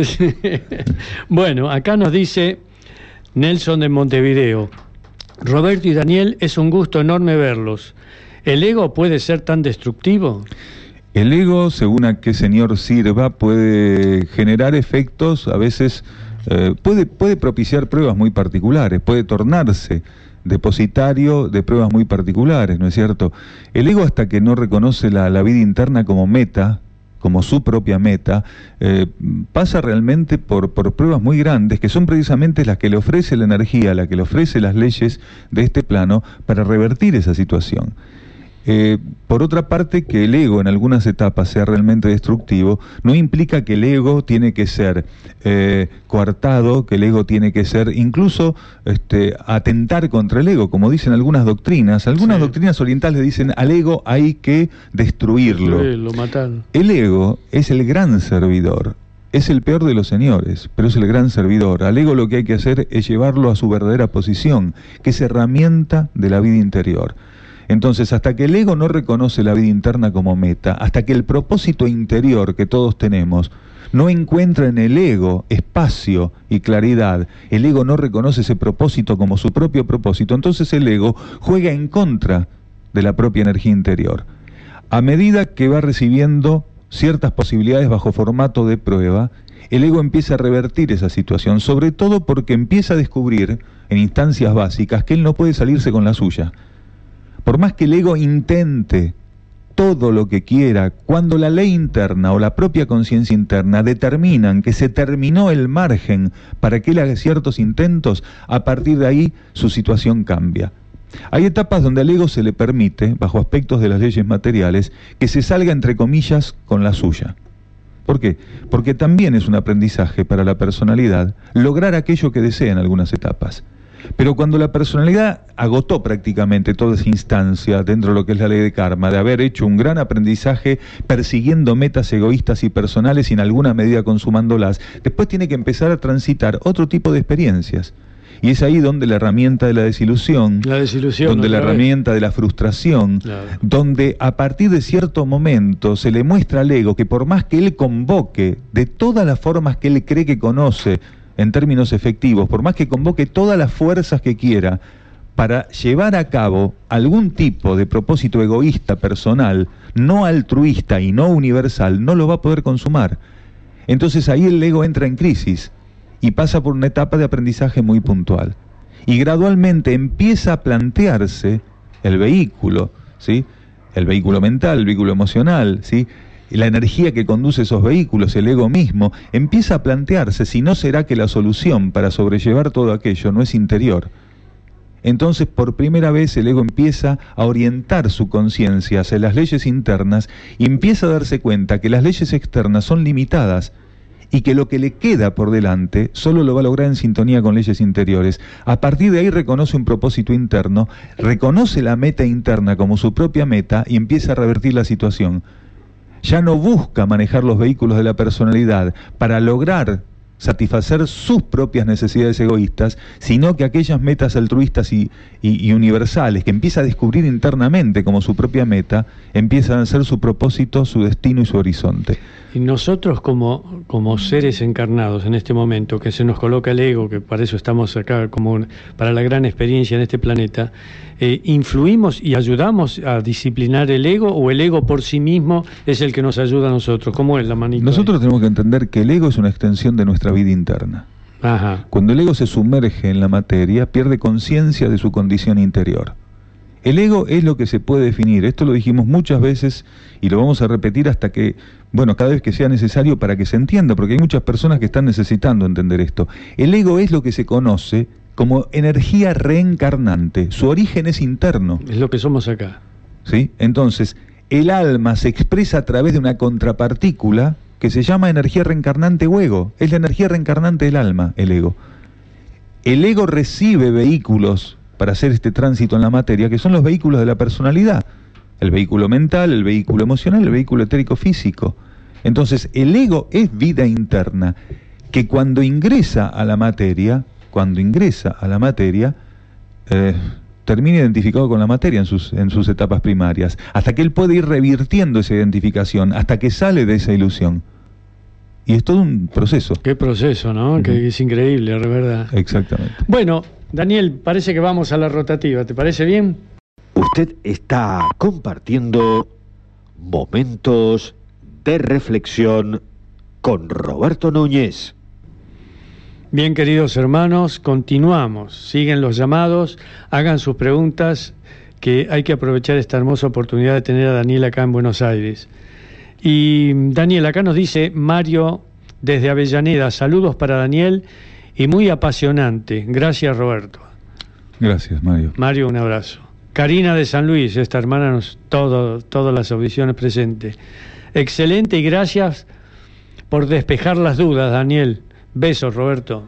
Bueno, acá nos dice Nelson de Montevideo: Roberto y Daniel, es un gusto enorme verlos. ¿El ego puede ser tan destructivo? El ego, según a qué señor sirva, puede generar efectos, a veces puede propiciar pruebas muy particulares, puede tornarse depositario de pruebas muy particulares, ¿no es cierto? El ego, hasta que no reconoce la vida interna como meta, como su propia meta, pasa realmente por pruebas muy grandes, que son precisamente las que le ofrece la energía, las que le ofrece las leyes de este plano para revertir esa situación. Por otra parte, que el ego en algunas etapas sea realmente destructivo no implica que el ego tiene que ser coartado, que el ego tiene que ser incluso atentar contra el ego, como dicen algunas doctrinas. Algunas doctrinas orientales dicen al ego hay que destruirlo. Matar. El ego es el gran servidor. Es el peor de los señores, pero es el gran servidor. Al ego lo que hay que hacer es llevarlo a su verdadera posición, que es herramienta de la vida interior. Entonces, hasta que el ego no reconoce la vida interna como meta, hasta que el propósito interior que todos tenemos no encuentra en el ego espacio y claridad, el ego no reconoce ese propósito como su propio propósito, entonces el ego juega en contra de la propia energía interior. A medida que va recibiendo ciertas posibilidades bajo formato de prueba, el ego empieza a revertir esa situación, sobre todo porque empieza a descubrir en instancias básicas que él no puede salirse con la suya. Por más que el ego intente todo lo que quiera, cuando la ley interna o la propia conciencia interna determinan que se terminó el margen para que él haga ciertos intentos, a partir de ahí su situación cambia. Hay etapas donde al ego se le permite, bajo aspectos de las leyes materiales, que se salga entre comillas con la suya. ¿Por qué? Porque también es un aprendizaje para la personalidad lograr aquello que desea en algunas etapas. Pero cuando la personalidad agotó prácticamente toda esa instancia dentro de lo que es la ley de karma, de haber hecho un gran aprendizaje persiguiendo metas egoístas y personales y en alguna medida consumándolas, después tiene que empezar a transitar otro tipo de experiencias. Y es ahí donde la herramienta de la desilusión donde la herramienta de la frustración, donde a partir de cierto momento se le muestra al ego que por más que él convoque de todas las formas que él cree que conoce, en términos efectivos, por más que convoque todas las fuerzas que quiera para llevar a cabo algún tipo de propósito egoísta, personal, no altruista y no universal, no lo va a poder consumar. Entonces ahí el ego entra en crisis y pasa por una etapa de aprendizaje muy puntual. Y gradualmente empieza a plantearse el vehículo, ¿sí? El vehículo mental, el vehículo emocional, ¿sí? Y la energía que conduce esos vehículos, el ego mismo, empieza a plantearse si no será que la solución para sobrellevar todo aquello no es interior. Entonces, por primera vez, el ego empieza a orientar su conciencia hacia las leyes internas y empieza a darse cuenta que las leyes externas son limitadas y que lo que le queda por delante solo lo va a lograr en sintonía con leyes interiores. A partir de ahí reconoce un propósito interno, reconoce la meta interna como su propia meta y empieza a revertir la situación. Ya no busca manejar los vehículos de la personalidad para lograr satisfacer sus propias necesidades egoístas, sino que aquellas metas altruistas y universales que empieza a descubrir internamente como su propia meta, empiezan a ser su propósito, su destino y su horizonte. Y nosotros como seres encarnados en este momento, que se nos coloca el ego, que para eso estamos acá, como para la gran experiencia en este planeta, ¿influimos y ayudamos a disciplinar el ego, o el ego por sí mismo es el que nos ayuda a nosotros? ¿Cómo es la manito? Nosotros tenemos que entender que el ego es una extensión de nuestra vida interna. Ajá. Cuando el ego se sumerge en la materia, pierde conciencia de su condición interior. El ego es lo que se puede definir. Esto lo dijimos muchas veces y lo vamos a repetir hasta que, bueno, cada vez que sea necesario para que se entienda, porque hay muchas personas que están necesitando entender esto. El ego es lo que se conoce como energía reencarnante. Su origen es interno. Es lo que somos acá. ¿Sí? Entonces, el alma se expresa a través de una contrapartícula que se llama energía reencarnante o ego. Es la energía reencarnante del alma, el ego. El ego recibe vehículos para hacer este tránsito en la materia, que son los vehículos de la personalidad. El vehículo mental, el vehículo emocional, el vehículo etérico físico. Entonces, el ego es vida interna, que cuando ingresa a la materia, termina identificado con la materia en sus etapas primarias, hasta que él puede ir revirtiendo esa identificación, hasta que sale de esa ilusión. Y es todo un proceso. Qué proceso, ¿no? Que es increíble, la verdad. Exactamente. Bueno, Daniel, parece que vamos a la rotativa. ¿Te parece bien? Usted está compartiendo momentos de reflexión con Roberto Núñez. Bien, queridos hermanos, continuamos. Siguen los llamados, hagan sus preguntas, que hay que aprovechar esta hermosa oportunidad de tener a Daniel acá en Buenos Aires. Y Daniel, acá nos dice Mario desde Avellaneda, saludos para Daniel y muy apasionante. Gracias, Roberto. Gracias, Mario. Mario, un abrazo. Karina de San Luis, esta hermana, todas las audiciones presentes. Excelente y gracias por despejar las dudas, Daniel. Besos, Roberto.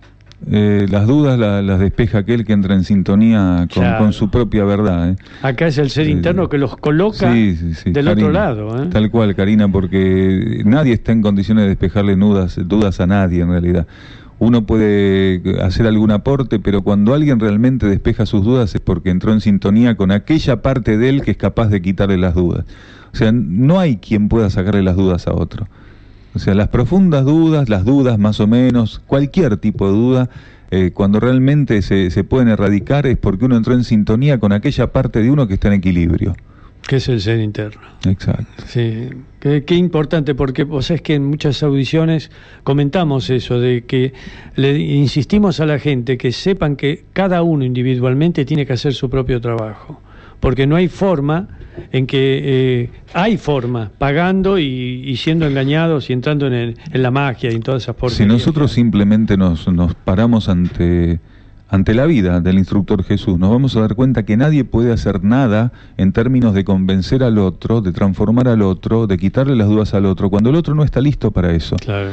Las dudas las despeja aquel que entra en sintonía con su propia verdad. Acá es el ser interno que los coloca del Karina, otro lado. Tal cual, Karina, porque nadie está en condiciones de despejarle dudas a nadie en realidad. Uno puede hacer algún aporte, pero cuando alguien realmente despeja sus dudas es porque entró en sintonía con aquella parte de él que es capaz de quitarle las dudas. O sea, no hay quien pueda sacarle las dudas a otro. O sea, las profundas dudas, las dudas más o menos, cualquier tipo de duda, cuando realmente se pueden erradicar es porque uno entró en sintonía con aquella parte de uno que está en equilibrio. Que es el ser interno. Exacto. Sí, qué importante, porque vos sabés que en muchas audiciones comentamos eso, de que le insistimos a la gente que sepan que cada uno individualmente tiene que hacer su propio trabajo, porque no hay forma en que hay forma, pagando y siendo engañados y entrando en la magia y en todas esas porquerías. Si nosotros simplemente nos paramos ante la vida del instructor Jesús, nos vamos a dar cuenta que nadie puede hacer nada en términos de convencer al otro, de transformar al otro, de quitarle las dudas al otro, cuando el otro no está listo para eso. Claro.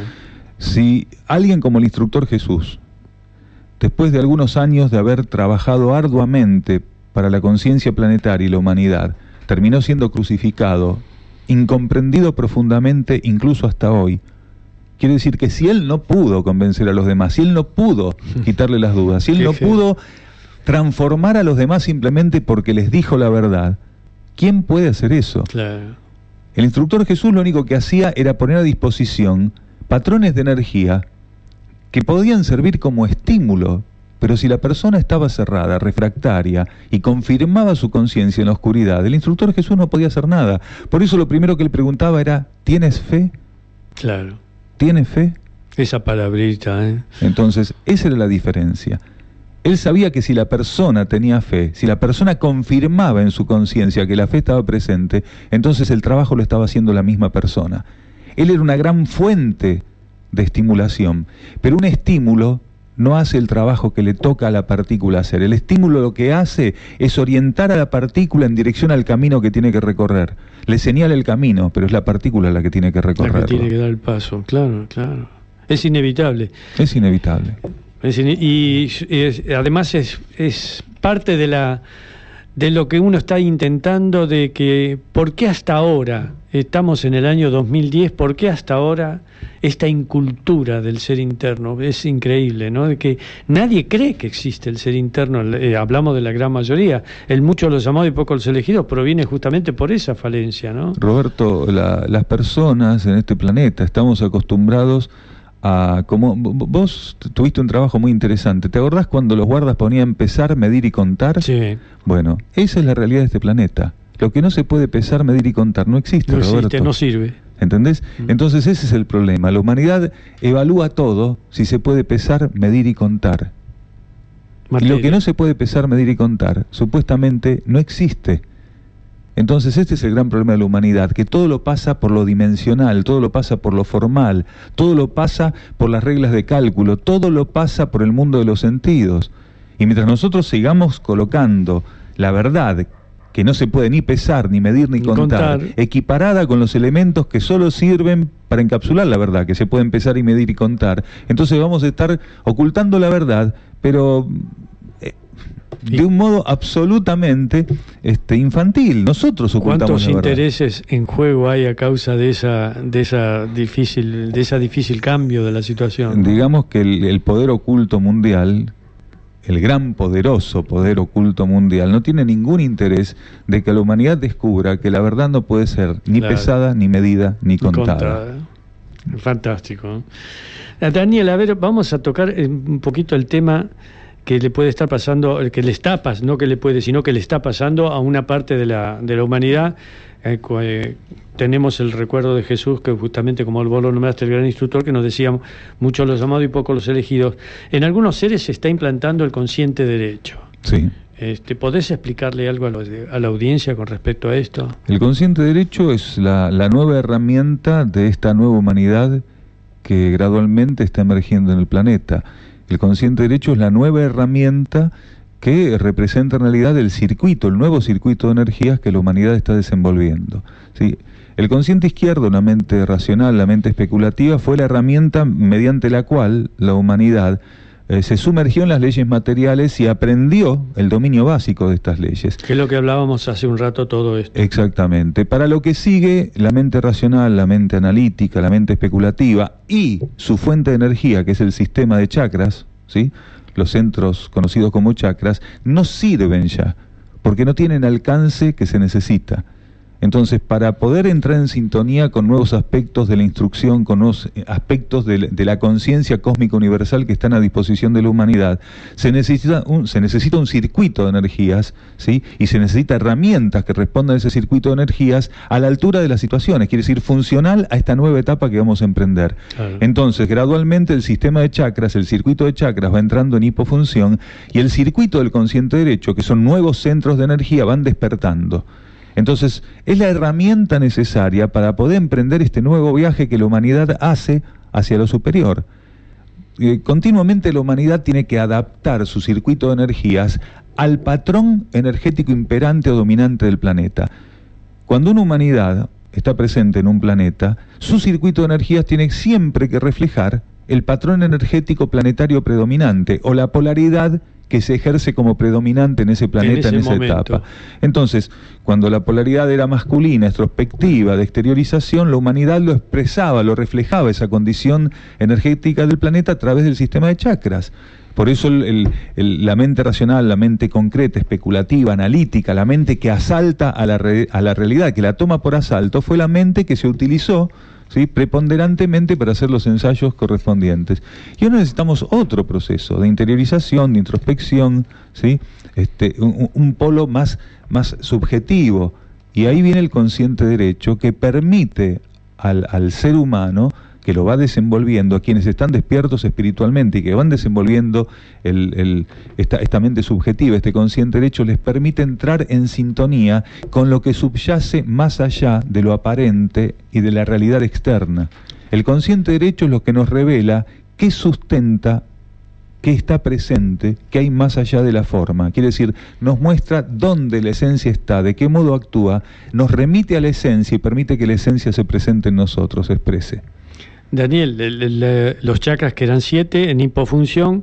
Si alguien como el instructor Jesús, después de algunos años de haber trabajado arduamente para la conciencia planetaria y la humanidad, terminó siendo crucificado, incomprendido profundamente incluso hasta hoy, quiere decir que si él no pudo convencer a los demás, si él no pudo quitarle las dudas, si él no pudo transformar a los demás simplemente porque les dijo la verdad, ¿quién puede hacer eso? Claro. El instructor Jesús lo único que hacía era poner a disposición patrones de energía que podían servir como estímulo, pero si la persona estaba cerrada, refractaria y confirmaba su conciencia en la oscuridad, el instructor Jesús no podía hacer nada. Por eso lo primero que él preguntaba era, ¿tienes fe? Claro. ¿Tienes fe? Esa palabrita, Entonces, esa era la diferencia. Él sabía que si la persona tenía fe, si la persona confirmaba en su conciencia que la fe estaba presente, entonces el trabajo lo estaba haciendo la misma persona. Él era una gran fuente de estimulación, pero un estímulo no hace el trabajo que le toca a la partícula hacer. El estímulo lo que hace es orientar a la partícula en dirección al camino que tiene que recorrer. Le señala el camino, pero es la partícula la que tiene que recorrerlo. La que tiene que dar el paso, claro, claro. Es inevitable. Es inevitable. Además es parte de lo que uno está intentando, de que, ¿por qué hasta ahora? Estamos en el año 2010, ¿por qué hasta ahora esta incultura del ser interno? Es increíble, ¿no? De que nadie cree que existe el ser interno, hablamos de la gran mayoría, el mucho los llamados y poco los elegidos proviene justamente por esa falencia, ¿no? Roberto, las personas en este planeta estamos acostumbrados a, como vos tuviste un trabajo muy interesante, ¿te acordás cuando los guardas ponían pesar, medir y contar? Sí. Bueno, esa es la realidad de este planeta. Lo que no se puede pesar, medir y contar no existe, No existe, Roberto. no sirve. ¿Entendés? Entonces ese es el problema. La humanidad evalúa todo si se puede pesar, medir y contar. Y lo que no se puede pesar, medir y contar, supuestamente no existe. Entonces este es el gran problema de la humanidad, que todo lo pasa por lo dimensional, todo lo pasa por lo formal, todo lo pasa por las reglas de cálculo, todo lo pasa por el mundo de los sentidos. Y mientras nosotros sigamos colocando la verdad, que no se puede ni pesar, ni medir, ni contar, equiparada con los elementos que solo sirven para encapsular la verdad, que se pueden pesar y medir y contar, entonces vamos a estar ocultando la verdad, pero de un modo absolutamente infantil. Nosotros ocultamos la verdad. ¿Cuántos intereses en juego hay a causa de esa difícil cambio de la situación? Digamos que el poder oculto mundial, el gran poderoso poder oculto mundial, no tiene ningún interés de que la humanidad descubra que la verdad no puede ser ni pesada, ni medida, ni contada. Fantástico. Daniel, a ver, vamos a tocar un poquito el tema que le puede estar pasando, que le está pasando, no que le puede, sino que le está pasando a una parte de la humanidad. Tenemos el recuerdo de Jesús, que justamente, como vos lo nombraste, el gran instructor, que nos decía: muchos los llamados y pocos los elegidos. En algunos seres se está implantando el consciente derecho. Sí. ¿Podés explicarle algo a la audiencia con respecto a esto? El consciente derecho es la nueva herramienta de esta nueva humanidad que gradualmente está emergiendo en el planeta. El consciente derecho es la nueva herramienta que representa en realidad el nuevo circuito de energías que la humanidad está desenvolviendo. ¿Sí? El consciente izquierdo, la mente racional, la mente especulativa, fue la herramienta mediante la cual la humanidad se sumergió en las leyes materiales y aprendió el dominio básico de estas leyes. Que es lo que hablábamos hace un rato, todo esto. Exactamente. Para lo que sigue, la mente racional, la mente analítica, la mente especulativa y su fuente de energía, que es el sistema de chakras, ¿sí?, los centros conocidos como chakras, no sirven ya, porque no tienen alcance que se necesita. Entonces, para poder entrar en sintonía con nuevos aspectos de la instrucción, con nuevos aspectos de la conciencia cósmica universal que están a disposición de la humanidad, se necesita un circuito de energías, ¿sí?, y se necesita herramientas que respondan a ese circuito de energías a la altura de las situaciones, quiere decir, funcional a esta nueva etapa que vamos a emprender. Claro. Entonces, gradualmente el sistema de chakras, el circuito de chakras va entrando en hipofunción y el circuito del consciente derecho, que son nuevos centros de energía, van despertando. Entonces, es la herramienta necesaria para poder emprender este nuevo viaje que la humanidad hace hacia lo superior. Continuamente la humanidad tiene que adaptar su circuito de energías al patrón energético imperante o dominante del planeta. Cuando una humanidad está presente en un planeta, su circuito de energías tiene siempre que reflejar el patrón energético planetario predominante o la polaridad que se ejerce como predominante en ese planeta, en esa etapa. Entonces, cuando la polaridad era masculina, extrospectiva, de exteriorización, la humanidad lo expresaba, lo reflejaba, esa condición energética del planeta a través del sistema de chakras. Por eso la mente racional, la mente concreta, especulativa, analítica, la mente que asalta a la realidad, que la toma por asalto, fue la mente que se utilizó, ¿sí?, preponderantemente para hacer los ensayos correspondientes. Y ahora necesitamos otro proceso de interiorización, de introspección, ¿sí?, un polo más subjetivo. Y ahí viene el consciente derecho, que permite al ser humano, que lo va desenvolviendo, a quienes están despiertos espiritualmente y que van desenvolviendo esta mente subjetiva, este consciente derecho, les permite entrar en sintonía con lo que subyace más allá de lo aparente y de la realidad externa. El consciente derecho es lo que nos revela qué sustenta, qué está presente, qué hay más allá de la forma. Quiere decir, nos muestra dónde la esencia está, de qué modo actúa, nos remite a la esencia y permite que la esencia se presente en nosotros, se exprese. Daniel, los chakras, que eran 7 en hipofunción,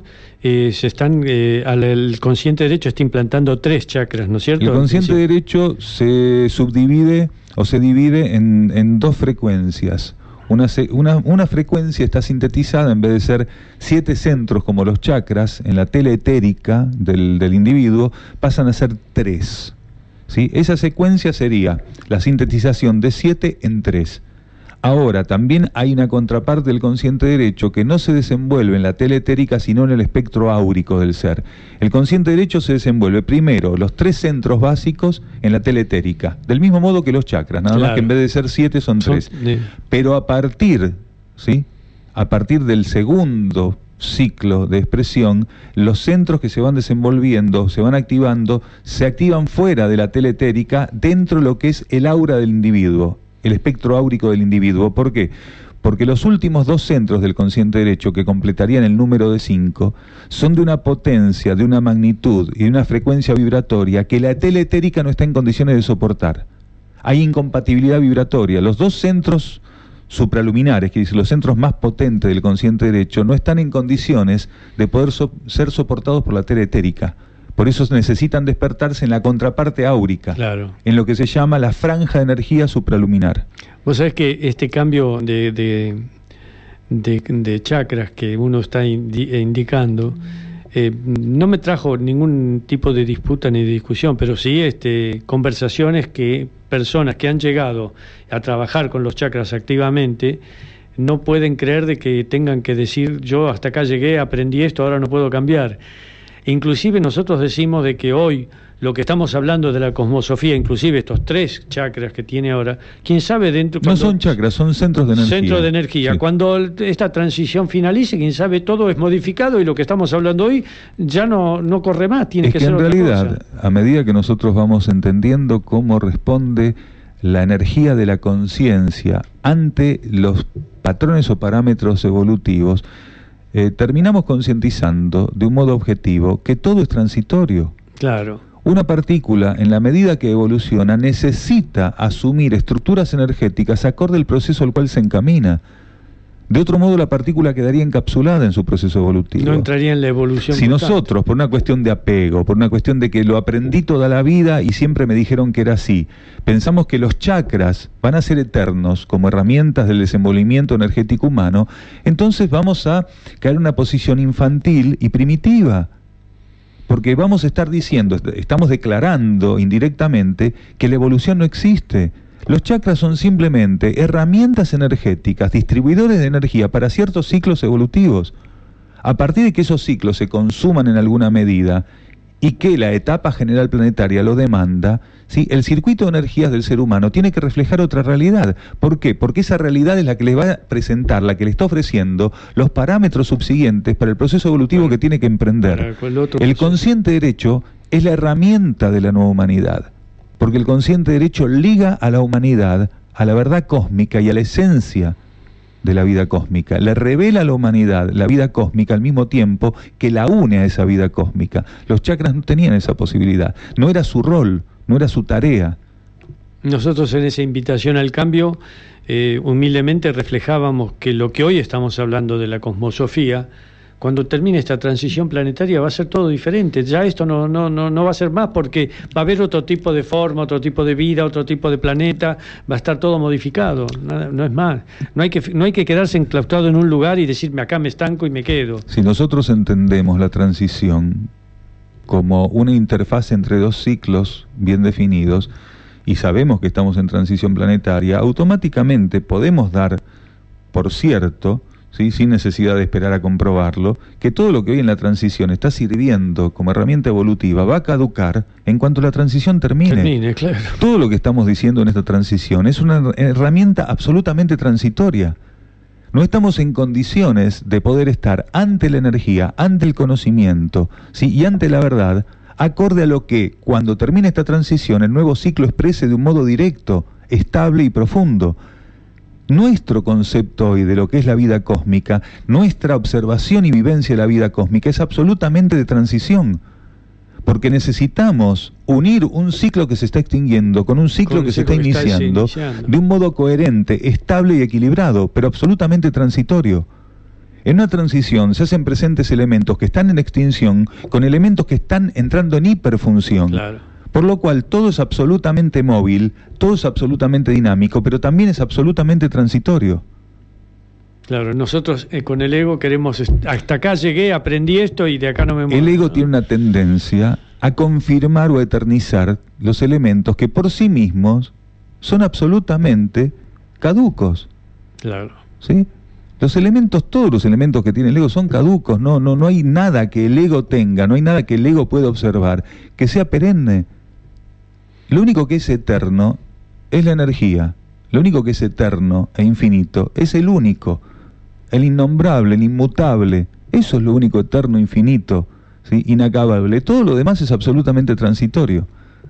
el consciente derecho está implantando 3 chakras, ¿no es cierto? El consciente derecho se subdivide o se divide en 2 frecuencias. Una frecuencia está sintetizada, en vez de ser 7 centros como los chakras, en la tela etérica del individuo, pasan a ser 3. ¿Sí? Esa secuencia sería la sintetización de 7 en 3. Ahora, también hay una contraparte del consciente derecho que no se desenvuelve en la tela etérica, sino en el espectro áurico del ser. El consciente derecho se desenvuelve primero los 3 centros básicos en la tela etérica, del mismo modo que los chakras, nada más que en vez de ser 7 son 3. Pero a partir del segundo ciclo de expresión, los centros que se van desenvolviendo, se van activando, se activan fuera de la tela etérica, dentro de lo que es el aura del individuo, el espectro áurico del individuo. ¿Por qué? Porque los últimos 2 centros del consciente derecho, que completarían el número de 5, son de una potencia, de una magnitud y de una frecuencia vibratoria que la tela etérica no está en condiciones de soportar. Hay incompatibilidad vibratoria. Los 2 centros supraluminares, que dicen los centros más potentes del consciente derecho, no están en condiciones de poder ser soportados por la tela etérica. Por eso necesitan despertarse en la contraparte áurica, claro, en lo que se llama la franja de energía supraluminar. Vos sabés que este cambio de chakras que uno está indicando no me trajo ningún tipo de disputa ni de discusión, pero sí conversaciones que personas que han llegado a trabajar con los chakras activamente no pueden creer de que tengan que decir yo hasta acá llegué, aprendí esto, ahora no puedo cambiar. Inclusive nosotros decimos de que hoy lo que estamos hablando de la cosmosofía, inclusive estos 3 chakras que tiene ahora, quién sabe dentro... No son chakras, son centros de energía. Centros de energía. Sí. Cuando esta transición finalice, quién sabe, todo es modificado y lo que estamos hablando hoy ya no corre más, tiene que ser otra cosa. En realidad, a medida que nosotros vamos entendiendo cómo responde la energía de la conciencia ante los patrones o parámetros evolutivos, terminamos concientizando de un modo objetivo que todo es transitorio. Claro. Una partícula, en la medida que evoluciona, necesita asumir estructuras energéticas acorde al proceso al cual se encamina. De otro modo, la partícula quedaría encapsulada en su proceso evolutivo. No entraría en la evolución. Si nosotros, por una cuestión de apego, por una cuestión de que lo aprendí toda la vida y siempre me dijeron que era así, pensamos que los chakras van a ser eternos como herramientas del desenvolvimiento energético humano, entonces vamos a caer en una posición infantil y primitiva. Porque vamos a estar diciendo, estamos declarando indirectamente que la evolución no existe. Los chakras son simplemente herramientas energéticas, distribuidores de energía para ciertos ciclos evolutivos. A partir de que esos ciclos se consuman en alguna medida y que la etapa general planetaria lo demanda, ¿sí?, el circuito de energías del ser humano tiene que reflejar otra realidad. ¿Por qué? Porque esa realidad es la que le va a presentar, la que le está ofreciendo los parámetros subsiguientes para el proceso evolutivo que tiene que emprender. El consciente derecho es la herramienta de la nueva humanidad, porque el consciente derecho liga a la humanidad a la verdad cósmica y a la esencia de la vida cósmica, le revela a la humanidad la vida cósmica al mismo tiempo que la une a esa vida cósmica. Los chakras no tenían esa posibilidad, no era su rol, no era su tarea. Nosotros en esa invitación al cambio humildemente reflejábamos que lo que hoy estamos hablando de la cosmosofía, cuando termine esta transición planetaria va a ser todo diferente. Ya esto no va a ser más, porque va a haber otro tipo de forma, otro tipo de vida, otro tipo de planeta, va a estar todo modificado, no es más. No hay que quedarse enclaustrado en un lugar y decirme acá me estanco y me quedo. Si nosotros entendemos la transición como una interfaz entre 2 ciclos bien definidos y sabemos que estamos en transición planetaria, automáticamente podemos dar por cierto, ¿sí?, sin necesidad de esperar a comprobarlo, que todo lo que hoy en la transición está sirviendo como herramienta evolutiva va a caducar en cuanto la transición termine. Claro. Todo lo que estamos diciendo en esta transición es una herramienta absolutamente transitoria. No estamos en condiciones de poder estar ante la energía, ante el conocimiento, ¿sí?, y ante la verdad, acorde a lo que, cuando termine esta transición, el nuevo ciclo exprese de un modo directo, estable y profundo. Nuestro concepto hoy de lo que es la vida cósmica, nuestra observación y vivencia de la vida cósmica es absolutamente de transición, porque necesitamos unir un ciclo que se está extinguiendo con un ciclo que se está iniciando de un modo coherente, estable y equilibrado, pero absolutamente transitorio. En una transición se hacen presentes elementos que están en extinción con elementos que están entrando en hiperfunción. Claro. Por lo cual todo es absolutamente móvil, todo es absolutamente dinámico, pero también es absolutamente transitorio. Claro, nosotros con el ego queremos, hasta acá llegué, aprendí esto y de acá no me muevo. El ego tiene una tendencia a confirmar o a eternizar los elementos que por sí mismos son absolutamente caducos. Claro. ¿Sí? Los elementos, todos los elementos que tiene el ego son caducos, no hay nada que el ego tenga, no hay nada que el ego pueda observar que sea perenne. Lo único que es eterno es la energía, lo único que es eterno e infinito es el único, el innombrable, el inmutable, Eso es lo único eterno, infinito, ¿sí? Inacabable. Todo lo demás es absolutamente transitorio.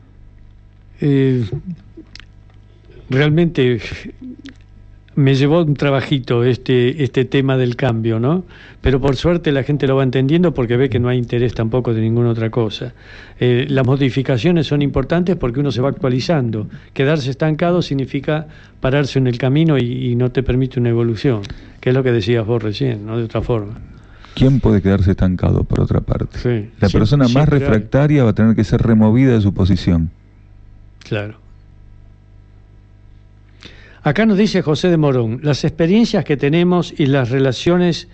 Realmente me llevó un trabajito este tema del cambio, ¿no? Pero por suerte la gente lo va entendiendo porque ve que no hay interés tampoco de ninguna otra cosa. Las modificaciones son importantes porque uno se va actualizando. Quedarse estancado significa pararse en el camino y no te permite una evolución, que es lo que decías vos recién, ¿no? De otra forma. ¿Quién puede quedarse estancado, por otra parte? Sí, la persona más refractaria va a tener que ser removida de su posición. Claro. Acá nos dice José de Morón, las experiencias que tenemos y las relaciones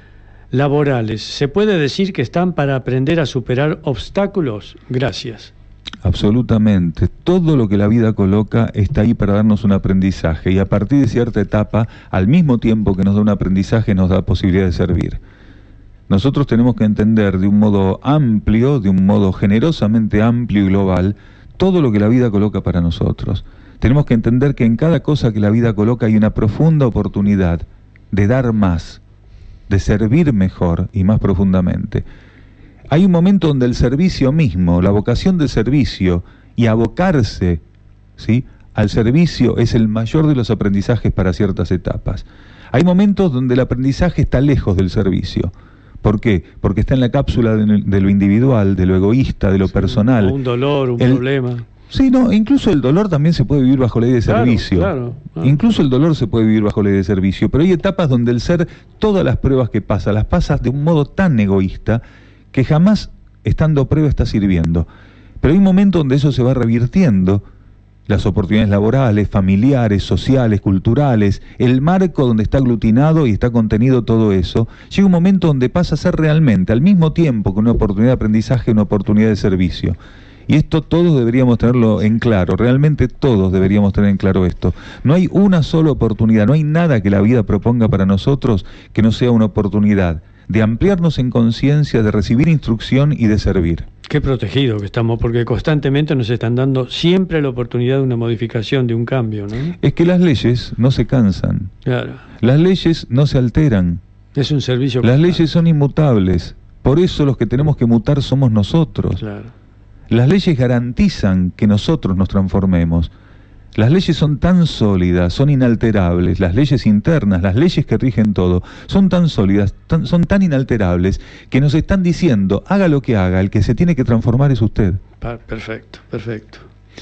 laborales, ¿se puede decir que están para aprender a superar obstáculos? Gracias. Absolutamente. Todo lo que la vida coloca está ahí para darnos un aprendizaje y a partir de cierta etapa, al mismo tiempo que nos da un aprendizaje, nos da posibilidad de servir. Nosotros tenemos que entender de un modo amplio, de un modo generosamente amplio y global, todo lo que la vida coloca para nosotros. Tenemos que entender que en cada cosa que la vida coloca hay una profunda oportunidad de dar más, de servir mejor y más profundamente. Hay un momento donde el servicio mismo, la vocación del servicio y abocarse, ¿sí?, al servicio es el mayor de los aprendizajes para ciertas etapas. Hay momentos donde el aprendizaje está lejos del servicio. ¿Por qué? Porque está en la cápsula de lo individual, de lo egoísta, de lo personal. Un dolor, un problema. Sí, no, incluso el dolor también se puede vivir bajo ley de servicio. Claro. Incluso el dolor se puede vivir bajo ley de servicio, pero hay etapas donde el ser, todas las pruebas que pasa, las pasas de un modo tan egoísta que jamás estando prueba está sirviendo. Pero hay un momento donde eso se va revirtiendo, las oportunidades laborales, familiares, sociales, culturales, el marco donde está aglutinado y está contenido todo eso, llega un momento donde pasa a ser realmente, al mismo tiempo que una oportunidad de aprendizaje, una oportunidad de servicio. Y esto todos deberíamos tenerlo en claro, realmente todos deberíamos tener en claro esto. No hay una sola oportunidad, no hay nada que la vida proponga para nosotros que no sea una oportunidad de ampliarnos en conciencia, de recibir instrucción y de servir. Qué protegido que estamos, porque constantemente nos están dando siempre la oportunidad de una modificación, de un cambio, ¿no? Es que las leyes no se cansan. Claro. Las leyes no se alteran. Es un servicio. Las leyes son inmutables. Por eso los que tenemos que mutar somos nosotros. Claro. Las leyes garantizan que nosotros nos transformemos. Las leyes son tan sólidas, son inalterables, las leyes internas, las leyes que rigen todo, son tan sólidas, son tan inalterables, que nos están diciendo, haga lo que haga, el que se tiene que transformar es usted. Perfecto, perfecto.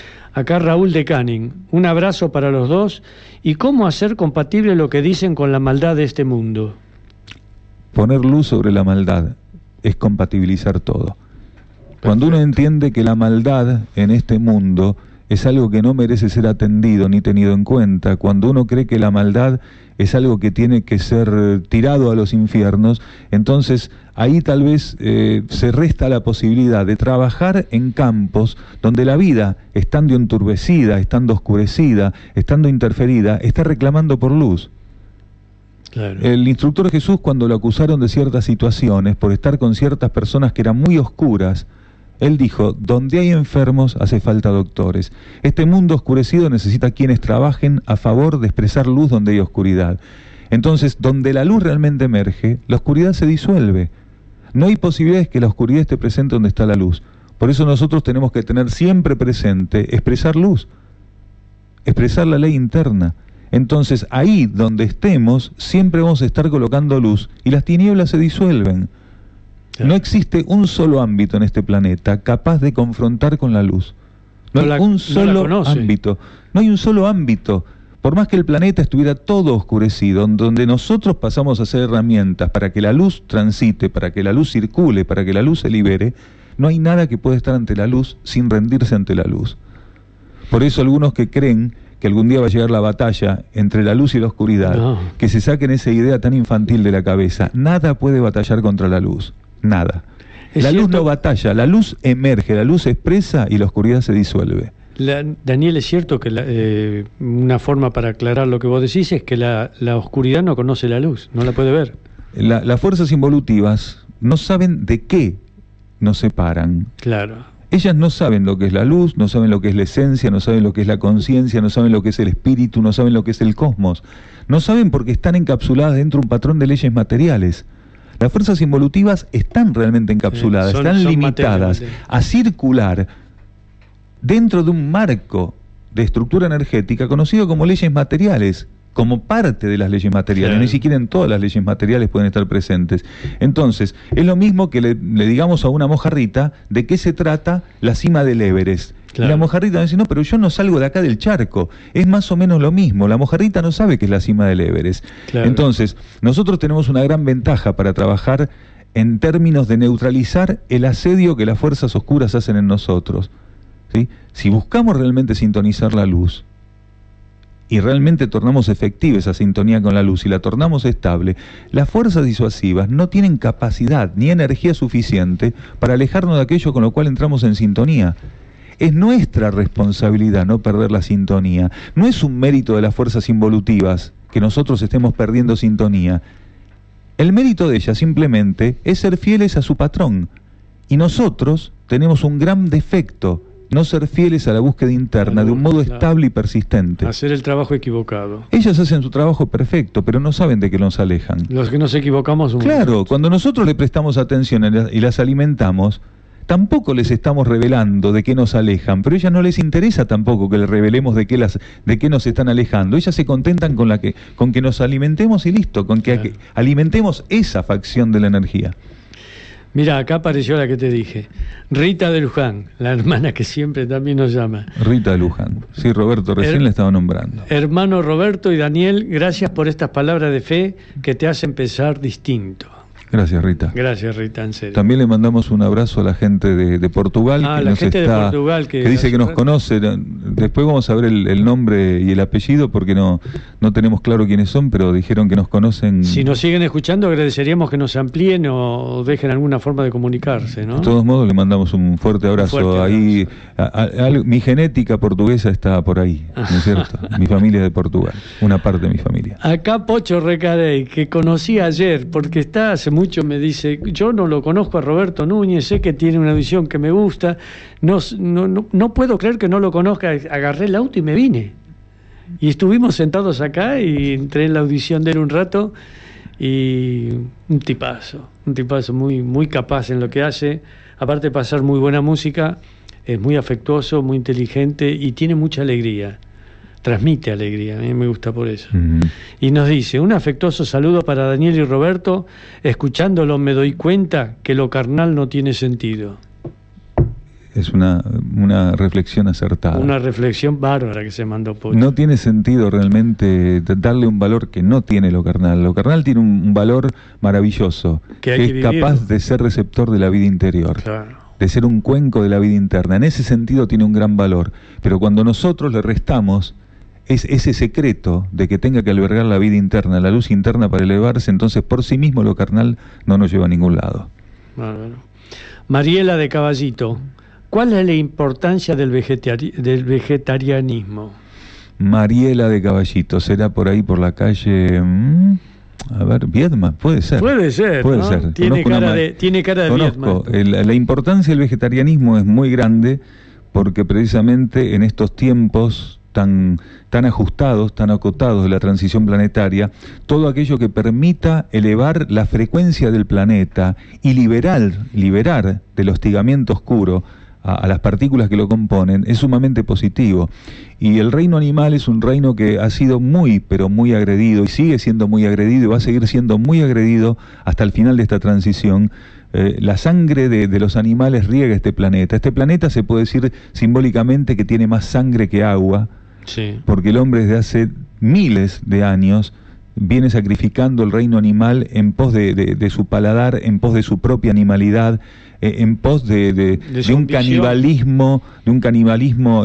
Acá Raúl de Canning, un abrazo para los dos. ¿Y cómo hacer compatible lo que dicen con la maldad de este mundo? Poner luz sobre la maldad es compatibilizar todo. Cuando uno entiende que la maldad en este mundo es algo que no merece ser atendido ni tenido en cuenta, cuando uno cree que la maldad es algo que tiene que ser tirado a los infiernos, entonces ahí tal vez se resta la posibilidad de trabajar en campos donde la vida, estando enturbecida, estando oscurecida, estando interferida, está reclamando por luz. Claro. El instructor Jesús, cuando lo acusaron de ciertas situaciones, por estar con ciertas personas que eran muy oscuras, él dijo, donde hay enfermos hace falta doctores. Este mundo oscurecido necesita quienes trabajen a favor de expresar luz donde hay oscuridad. Entonces, donde la luz realmente emerge, la oscuridad se disuelve. No hay posibilidades que la oscuridad esté presente donde está la luz. Por eso nosotros tenemos que tener siempre presente expresar luz, expresar la ley interna. Entonces, ahí donde estemos, siempre vamos a estar colocando luz y las tinieblas se disuelven. No existe un solo ámbito en este planeta capaz de confrontar con la luz. No hay un solo ámbito. No hay un solo ámbito. Por más que el planeta estuviera todo oscurecido, donde nosotros pasamos a ser herramientas para que la luz transite, para que la luz circule, para que la luz se libere, no hay nada que pueda estar ante la luz sin rendirse ante la luz. Por eso algunos que creen que algún día va a llegar la batalla entre la luz y la oscuridad, que se saquen esa idea tan infantil de la cabeza. Nada puede batallar contra la luz. Nada. La luz no batalla, la luz emerge, la luz expresa y la oscuridad se disuelve. Daniel, es cierto que una forma para aclarar lo que vos decís es que la oscuridad no conoce la luz, no la puede ver. Las fuerzas involutivas no saben de qué nos separan. Claro. Ellas no saben lo que es la luz, no saben lo que es la esencia, no saben lo que es la conciencia, no saben lo que es el espíritu, no saben lo que es el cosmos. No saben porque están encapsuladas dentro de un patrón de leyes materiales. Las fuerzas involutivas están realmente encapsuladas, son limitadas materia. a circular dentro de un marco de estructura energética conocido como leyes materiales, como parte de las leyes materiales. Claro. Ni siquiera en todas las leyes materiales pueden estar presentes. Entonces, es lo mismo que le digamos a una mojarrita de qué se trata la cima del Everest. Claro. Y la mojarrita me dice, no, pero yo no salgo de acá del charco. Es más o menos lo mismo. La mojarrita no sabe qué es la cima del Everest. Claro. Entonces, nosotros tenemos una gran ventaja para trabajar en términos de neutralizar el asedio que las fuerzas oscuras hacen en nosotros, ¿sí? Si buscamos realmente sintonizar la luz y realmente tornamos efectiva esa sintonía con la luz y la tornamos estable, las fuerzas disuasivas no tienen capacidad ni energía suficiente para alejarnos de aquello con lo cual entramos en sintonía. Es nuestra responsabilidad no perder la sintonía. No es un mérito de las fuerzas involutivas que nosotros estemos perdiendo sintonía. El mérito de ellas simplemente es ser fieles a su patrón. Y nosotros tenemos un gran defecto: no ser fieles a la búsqueda interna de un modo estable y persistente. Hacer el trabajo equivocado. Ellas hacen su trabajo perfecto, pero no saben de qué nos alejan. Los que nos equivocamos somos Claro, nosotros. cuando nosotros le prestamos atención y las alimentamos, tampoco les estamos revelando de qué nos alejan, pero a ellas no les interesa tampoco que les revelemos de qué nos están alejando. Ellas se contentan con que nos alimentemos y listo, con que Claro. alimentemos esa facción de la energía. Mira, acá apareció la que te dije. Rita de Luján, la hermana que siempre también nos llama. Rita de Luján. Sí, Roberto, recién le estaba nombrando. Hermano Roberto y Daniel, gracias por estas palabras de fe que te hacen pensar distinto. Gracias, Rita. Gracias, Rita, en serio. También le mandamos un abrazo a la gente de Portugal, Ah, que la nos gente de Portugal que dice que nos hace- conoce. Después vamos a ver el nombre y el apellido porque no tenemos claro quiénes son, pero dijeron que nos conocen. Si nos siguen escuchando, agradeceríamos que nos amplíen o dejen alguna forma de comunicarse, ¿no? De todos modos, le mandamos un fuerte abrazo. fuerte Ahí, mi genética portuguesa está por ahí, ¿no es cierto? Mi familia es de Portugal, una parte de mi familia. Acá Pocho Recarey, que conocí ayer, porque está hace mucho, me dice, yo no lo conozco a Roberto Núñez, sé que tiene una visión que me gusta, no puedo creer que no lo conozca, agarré el auto y me vine. Y estuvimos sentados acá y entré en la audición de él un rato y un tipazo muy, muy capaz en lo que hace, aparte de pasar muy buena música, es muy afectuoso, muy inteligente y tiene mucha alegría. Transmite alegría, a mí me gusta por eso. Y nos dice, un afectuoso saludo para Daniel y Roberto, escuchándolo me doy cuenta que lo carnal no tiene sentido. Es una reflexión acertada. Una reflexión bárbara que se mandó Pocho. No tiene sentido realmente darle un valor que no tiene lo carnal. Lo carnal tiene un valor maravilloso, Que hay es que vivirlo. capaz de ser receptor de la vida interior. Claro. De ser un cuenco de la vida interna. En ese sentido tiene un gran valor. Pero cuando nosotros le restamos ese secreto de que tenga que albergar la vida interna, la luz interna para elevarse, entonces por sí mismo lo carnal no nos lleva a ningún lado. Bárbaro. Mariela de Caballito, ¿cuál es la importancia del vegetarianismo? Mariela de Caballito, será por ahí por la calle... A ver, Viedma, puede ser. Puede ser, Puede ¿no? ser. Tiene Conozco cara una tiene cara de Conozco. Viedma. La importancia del vegetarianismo es muy grande porque precisamente en estos tiempos tan ajustados, tan acotados de la transición planetaria, todo aquello que permita elevar la frecuencia del planeta y liberar del hostigamiento oscuro a las partículas que lo componen es sumamente positivo. Y el reino animal es un reino que ha sido muy, pero muy agredido y sigue siendo muy agredido y va a seguir siendo muy agredido hasta el final de esta transición. La sangre de los animales riega este planeta. Este planeta se puede decir simbólicamente que tiene más sangre que agua, Sí. porque el hombre desde hace miles de años viene sacrificando el reino animal en pos de su paladar, en pos de su propia animalidad, en pos de su un ambición. canibalismo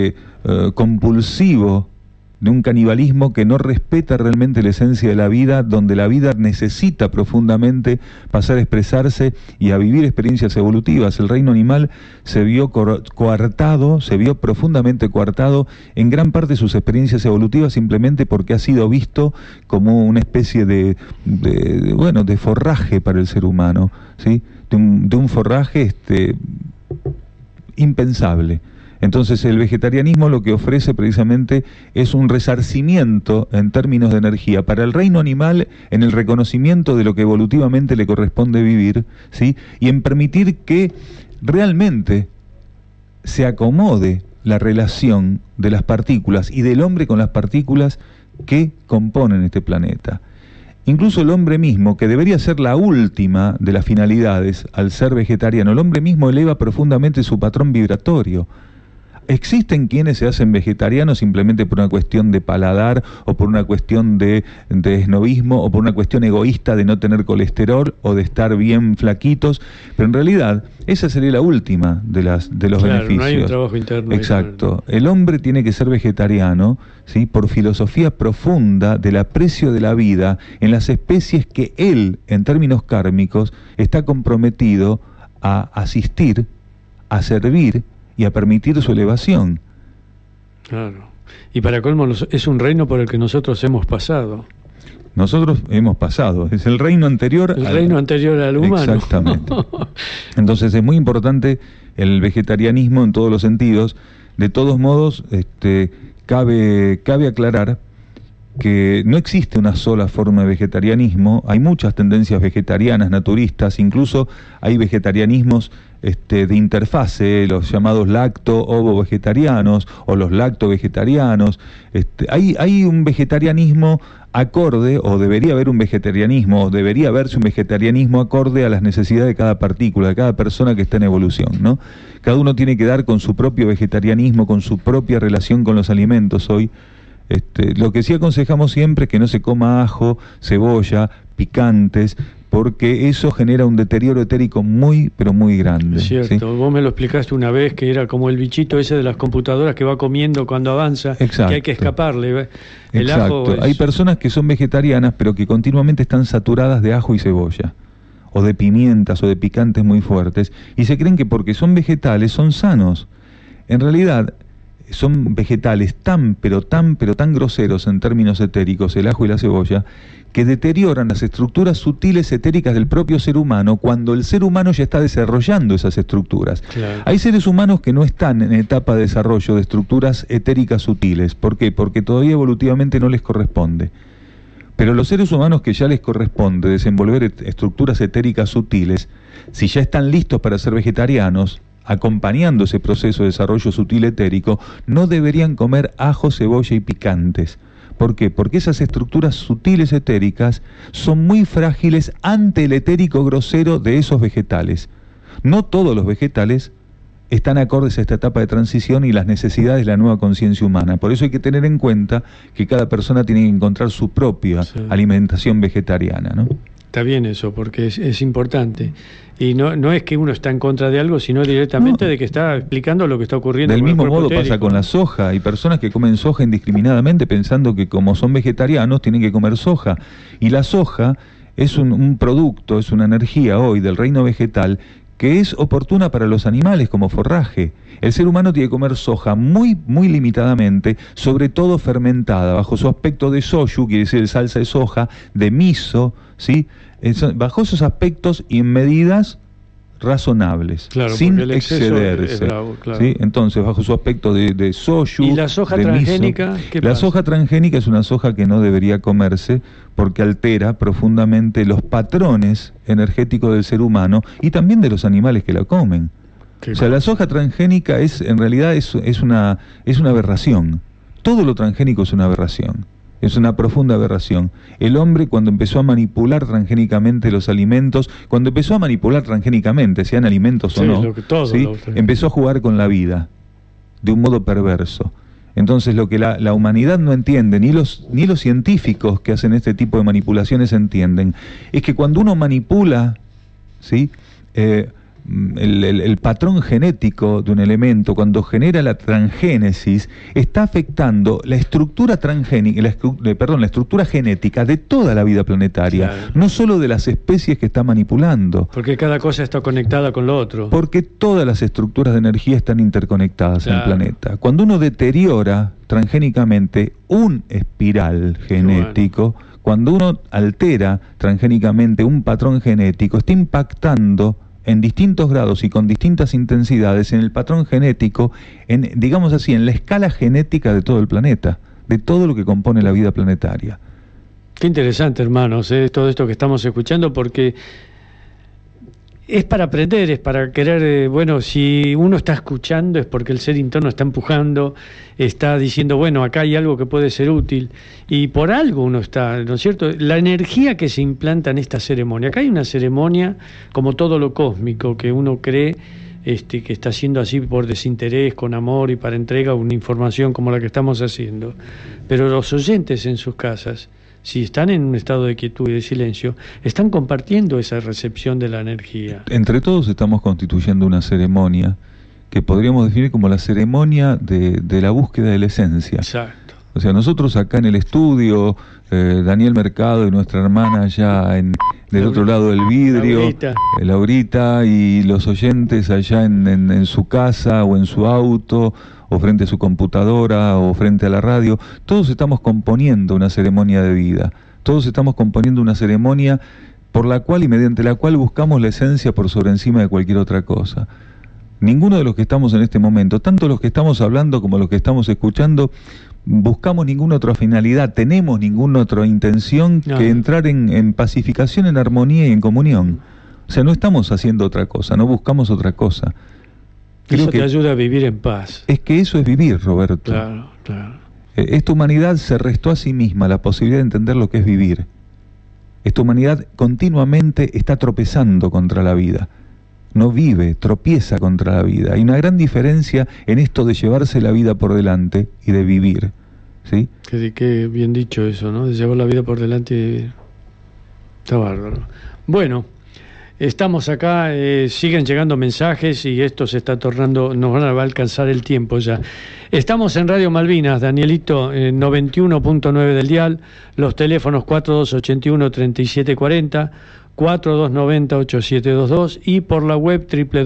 compulsivo, de un canibalismo que no respeta realmente la esencia de la vida, donde la vida necesita profundamente pasar a expresarse y a vivir experiencias evolutivas. El reino animal se vio coartado, se vio profundamente coartado en gran parte de sus experiencias evolutivas simplemente porque ha sido visto como una especie de forraje para el ser humano, ¿sí? De un forraje impensable. Entonces el vegetarianismo lo que ofrece precisamente es un resarcimiento en términos de energía para el reino animal, en el reconocimiento de lo que evolutivamente le corresponde vivir, ¿sí? Y en permitir que realmente se acomode la relación de las partículas y del hombre con las partículas que componen este planeta. Incluso el hombre mismo, que debería ser la última de las finalidades al ser vegetariano, el hombre mismo eleva profundamente su patrón vibratorio. Existen quienes se hacen vegetarianos simplemente por una cuestión de paladar o por una cuestión de esnobismo o por una cuestión egoísta de no tener colesterol o de estar bien flaquitos, pero en realidad esa sería la última de los beneficios. No hay un trabajo interno. Exacto. El hombre tiene que ser vegetariano, ¿sí? Por filosofía profunda del aprecio de la vida en las especies que él, en términos kármicos, está comprometido a asistir, a servir y a permitir su elevación. Claro. Y para colmo es un reino por el que nosotros hemos pasado. Nosotros hemos pasado, es el reino anterior al humano. Exactamente. Entonces es muy importante el vegetarianismo en todos los sentidos. De todos modos, cabe aclarar que no existe una sola forma de vegetarianismo, hay muchas tendencias vegetarianas, naturistas, incluso hay vegetarianismos de interfase, los llamados lacto-ovo-vegetarianos o los lacto-vegetarianos. Hay un vegetarianismo acorde, o debería haber un vegetarianismo, o debería haberse un vegetarianismo acorde a las necesidades de cada partícula, de cada persona que está en evolución, ¿no? Cada uno tiene que dar con su propio vegetarianismo, con su propia relación con los alimentos hoy. Lo que sí aconsejamos siempre es que no se coma ajo, cebolla, picantes, porque eso genera un deterioro etérico muy, pero muy grande. Es cierto, ¿sí? Vos me lo explicaste una vez, que era como el bichito ese de las computadoras que va comiendo cuando avanza. Exacto. Que hay que escaparle. El Exacto. Ajo Hay personas que son vegetarianas, pero que continuamente están saturadas de ajo y cebolla, o de pimientas, o de picantes muy fuertes, y se creen que porque son vegetales son sanos. En realidad son vegetales tan groseros en términos etéricos, el ajo y la cebolla, que deterioran las estructuras sutiles etéricas del propio ser humano cuando el ser humano ya está desarrollando esas estructuras. Claro. Hay seres humanos que no están en etapa de desarrollo de estructuras etéricas sutiles. ¿Por qué? Porque todavía evolutivamente no les corresponde. Pero los seres humanos que ya les corresponde desenvolver estructuras etéricas sutiles, si ya están listos para ser vegetarianos, acompañando ese proceso de desarrollo sutil etérico, no deberían comer ajo, cebolla y picantes. ¿Por qué? Porque esas estructuras sutiles etéricas son muy frágiles ante el etérico grosero de esos vegetales. No todos los vegetales están acordes a esta etapa de transición y las necesidades de la nueva conciencia humana. Por eso hay que tener en cuenta que cada persona tiene que encontrar su propia alimentación vegetariana, ¿no? Está bien eso, porque es importante. Y no es que uno está en contra de algo, sino directamente de que está explicando lo que está ocurriendo. Del mismo modo etérico. Pasa con la soja. Hay personas que comen soja indiscriminadamente pensando que como son vegetarianos tienen que comer soja. Y la soja es un producto, es una energía hoy del reino vegetal que es oportuna para los animales como forraje. El ser humano tiene que comer soja muy limitadamente, sobre todo fermentada, bajo su aspecto de soju, quiere decir salsa de soja, de miso, ¿sí? Bajo esos aspectos y en medidas razonables, claro, sin excederse. Es bravo, claro. ¿Sí? Entonces, bajo su aspecto de soju, ¿y la soja de transgénica? Miso, ¿Qué la pasa? soja transgénica es una soja que no debería comerse porque altera profundamente los patrones energéticos del ser humano y también de los animales que la comen. O sea, la soja transgénica en realidad es una aberración. Todo lo transgénico es una aberración. Es una profunda aberración. El hombre, cuando empezó a manipular transgénicamente los alimentos, sean alimentos o no, ¿sí? Empezó a jugar con la vida de un modo perverso. Entonces lo que la humanidad no entiende, ni los científicos que hacen este tipo de manipulaciones entienden, es que cuando uno manipula, ¿sí? El patrón genético de un elemento, cuando genera la transgénesis, está afectando la estructura transgénica, la estructura genética de toda la vida planetaria, claro. No solo de las especies que está manipulando. Porque cada cosa está conectada con lo otro. Porque todas las estructuras de energía están interconectadas, claro, en el planeta. Cuando uno deteriora transgénicamente un espiral genético, cuando uno altera transgénicamente un patrón genético, está impactando en distintos grados y con distintas intensidades en el patrón genético, digamos así, en la escala genética de todo el planeta, de todo lo que compone la vida planetaria. Qué interesante, hermanos, todo esto que estamos escuchando, porque es para aprender, es para querer, bueno, si uno está escuchando es porque el ser interno está empujando, está diciendo, bueno, acá hay algo que puede ser útil, y por algo uno está, ¿no es cierto? La energía que se implanta en esta ceremonia, acá hay una ceremonia como todo lo cósmico, que uno cree que está haciendo así por desinterés, con amor y para entrega una información como la que estamos haciendo, pero los oyentes en sus casas, si están en un estado de quietud y de silencio, están compartiendo esa recepción de la energía. Entre todos estamos constituyendo una ceremonia que podríamos definir como la ceremonia de la búsqueda de la esencia. Exacto. O sea, nosotros acá en el estudio, Daniel Mercado y nuestra hermana allá del otro lado del vidrio, Laurita, y los oyentes allá en su casa o en su auto, o frente a su computadora, o frente a la radio, todos estamos componiendo una ceremonia de vida, todos estamos componiendo una ceremonia por la cual y mediante la cual buscamos la esencia por sobre encima de cualquier otra cosa. Ninguno de los que estamos en este momento, tanto los que estamos hablando como los que estamos escuchando, buscamos ninguna otra finalidad, tenemos ninguna otra intención que entrar en pacificación, en armonía y en comunión. O sea, no estamos haciendo otra cosa, no buscamos otra cosa. Eso te ayuda a vivir en paz. Es que eso es vivir, Roberto. Claro, claro. Esta humanidad se restó a sí misma la posibilidad de entender lo que es vivir. Esta humanidad continuamente está tropezando contra la vida. No vive, tropieza contra la vida. Hay una gran diferencia en esto de llevarse la vida por delante y de vivir, ¿sí? Qué bien dicho eso, ¿no? De llevar la vida por delante y de vivir. Está bárbaro. Bueno, estamos acá, siguen llegando mensajes y esto se está tornando, nos va a alcanzar el tiempo ya. Estamos en Radio Malvinas, Danielito, 91.9 del dial, los teléfonos 4281-3740, 4290-8722 y por la web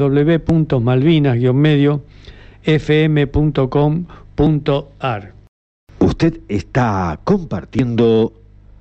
www.malvinas-fm.com.ar. Usted está compartiendo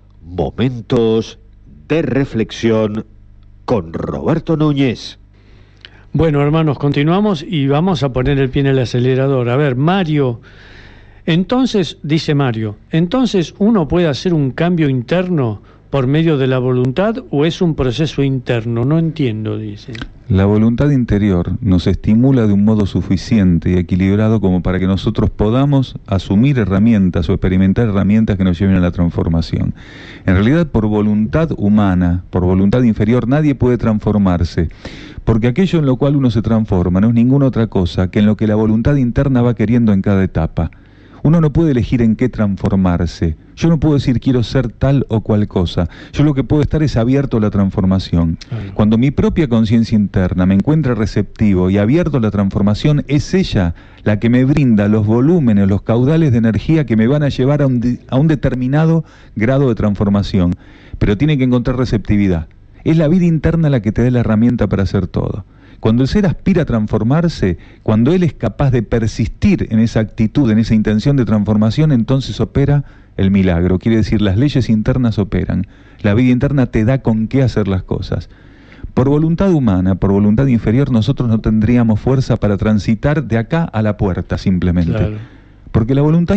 momentos de reflexión con Roberto Núñez. Bueno, hermanos, continuamos y vamos a poner el pie en el acelerador. A ver, Mario, entonces, dice Mario, ¿entonces uno puede hacer un cambio interno por medio de la voluntad o es un proceso interno? No entiendo, dice. La voluntad interior nos estimula de un modo suficiente y equilibrado como para que nosotros podamos asumir herramientas o experimentar herramientas que nos lleven a la transformación. En realidad, por voluntad humana, por voluntad inferior, nadie puede transformarse, porque aquello en lo cual uno se transforma no es ninguna otra cosa que en lo que la voluntad interna va queriendo en cada etapa. Uno no puede elegir en qué transformarse. Yo no puedo decir quiero ser tal o cual cosa. Yo lo que puedo estar es abierto a la transformación. Cuando mi propia conciencia interna me encuentra receptivo y abierto a la transformación, es ella la que me brinda los volúmenes, los caudales de energía que me van a llevar a un determinado grado de transformación. Pero tiene que encontrar receptividad. Es la vida interna la que te da la herramienta para hacer todo. Cuando el ser aspira a transformarse, cuando él es capaz de persistir en esa actitud, en esa intención de transformación, entonces opera el milagro. Quiere decir, las leyes internas operan. La vida interna te da con qué hacer las cosas. Por voluntad humana, por voluntad inferior, nosotros no tendríamos fuerza para transitar de acá a la puerta, simplemente. Claro. Porque la voluntad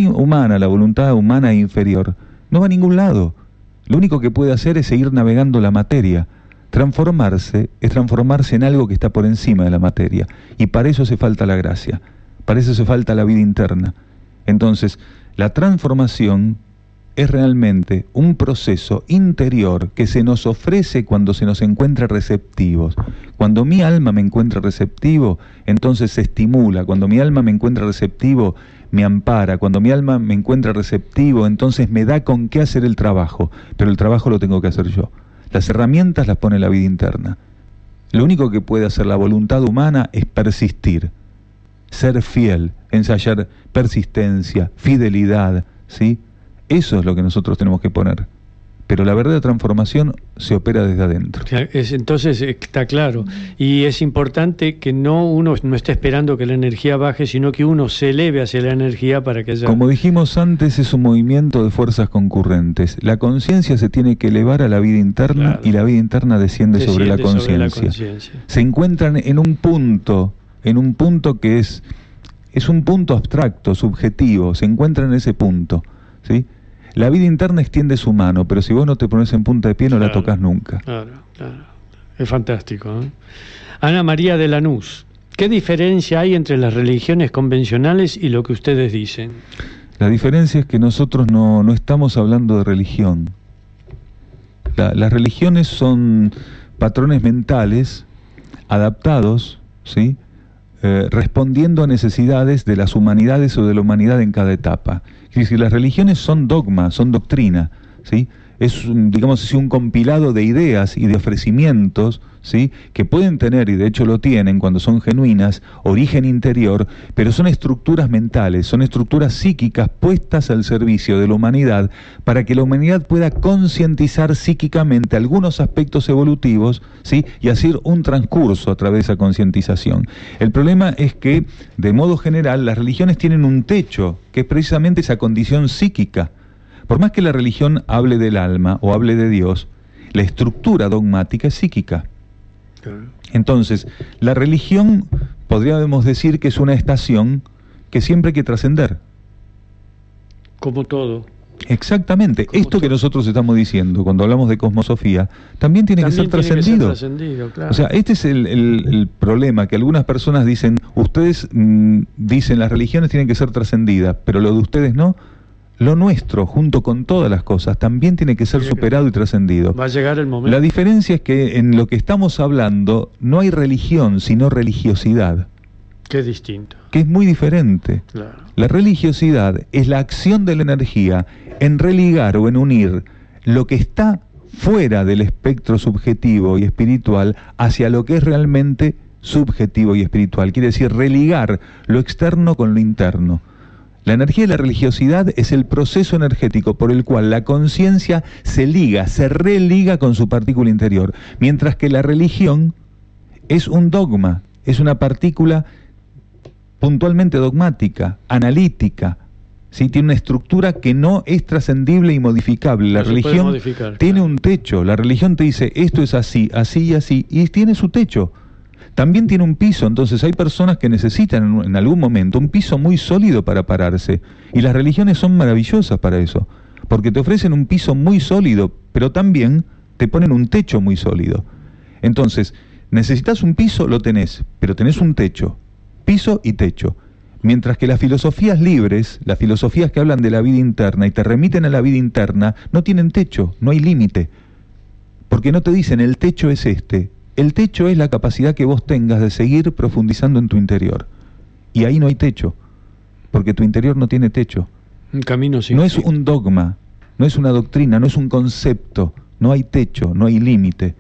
humana inferior, no va a ningún lado. Lo único que puede hacer es seguir navegando la materia. Transformarse es transformarse en algo que está por encima de la materia, y para eso hace falta la gracia, para eso hace falta la vida interna. Entonces, la transformación es realmente un proceso interior que se nos ofrece cuando se nos encuentra receptivos. Cuando mi alma me encuentra receptivo, entonces se estimula. Cuando mi alma me encuentra receptivo, me ampara. Cuando mi alma me encuentra receptivo, entonces me da con qué hacer el trabajo, pero el trabajo lo tengo que hacer yo. Las herramientas las pone la vida interna. Lo único que puede hacer la voluntad humana es persistir, ser fiel, ensayar persistencia, fidelidad, ¿sí? Eso es lo que nosotros tenemos que poner. pero la verdadera transformación se opera desde adentro. Entonces está claro, y es importante que uno no esté esperando que la energía baje, sino que uno se eleve hacia la energía para que haya... Como dijimos antes, es un movimiento de fuerzas concurrentes. La conciencia se tiene que elevar a la vida interna, claro, y la vida interna desciende sobre la conciencia. Se encuentran en un punto que es un punto abstracto, subjetivo, se encuentran en ese punto, ¿sí? La vida interna extiende su mano, pero si vos no te pones en punta de pie no, claro, la tocas nunca. Claro. Es fantástico, ¿eh? Ana María de Lanús, ¿qué diferencia hay entre las religiones convencionales y lo que ustedes dicen? La diferencia es que nosotros no estamos hablando de religión. Las religiones son patrones mentales adaptados, ¿sí? Respondiendo a necesidades de las humanidades o de la humanidad en cada etapa. Es decir, las religiones son dogma, son doctrina, ¿sí? Es, digamos así, un compilado de ideas y de ofrecimientos, ¿sí? Que pueden tener, y de hecho lo tienen cuando son genuinas, origen interior, pero son estructuras mentales, son estructuras psíquicas puestas al servicio de la humanidad para que la humanidad pueda concientizar psíquicamente algunos aspectos evolutivos, ¿sí? Y hacer un transcurso a través de esa concientización. El problema es que, de modo general, las religiones tienen un techo, que es precisamente esa condición psíquica. Por más que la religión hable del alma o hable de Dios, la estructura dogmática es psíquica. Entonces, la religión, podríamos decir que es una estación que siempre hay que trascender. Como todo. Exactamente. Como esto todo. Que nosotros estamos diciendo cuando hablamos de cosmosofía, también tiene que ser trascendido. Claro. O sea, este es el problema, que algunas personas dicen, ustedes dicen las religiones tienen que ser trascendidas, pero lo de ustedes no. Lo nuestro, junto con todas las cosas, también tiene que ser superado y trascendido. Va a llegar el momento. La diferencia es que en lo que estamos hablando no hay religión, sino religiosidad. Que es distinto. Que es muy diferente. Claro. La religiosidad es la acción de la energía en religar o en unir lo que está fuera del espectro subjetivo y espiritual hacia lo que es realmente subjetivo y espiritual. Quiere decir religar lo externo con lo interno. La energía de la religiosidad es el proceso energético por el cual la conciencia se liga, se religa con su partícula interior, mientras que la religión es un dogma, es una partícula puntualmente dogmática, analítica, ¿sí? Tiene una estructura que no es trascendible y modificable. La religión tiene un techo, la religión te dice esto es así, así y así, y tiene su techo. También tiene un piso, entonces hay personas que necesitan en algún momento un piso muy sólido para pararse, y las religiones son maravillosas para eso, porque te ofrecen un piso muy sólido, pero también te ponen un techo muy sólido. Entonces, necesitas un piso, lo tenés, pero tenés un techo, piso y techo. Mientras que las filosofías libres, las filosofías que hablan de la vida interna y te remiten a la vida interna, no tienen techo, no hay límite, porque no te dicen el techo es este. El techo es la capacidad que vos tengas de seguir profundizando en tu interior. Y ahí no hay techo, porque tu interior no tiene techo. Un camino sin fin. No es un dogma, no es una doctrina, no es un concepto, no hay techo, no hay límite.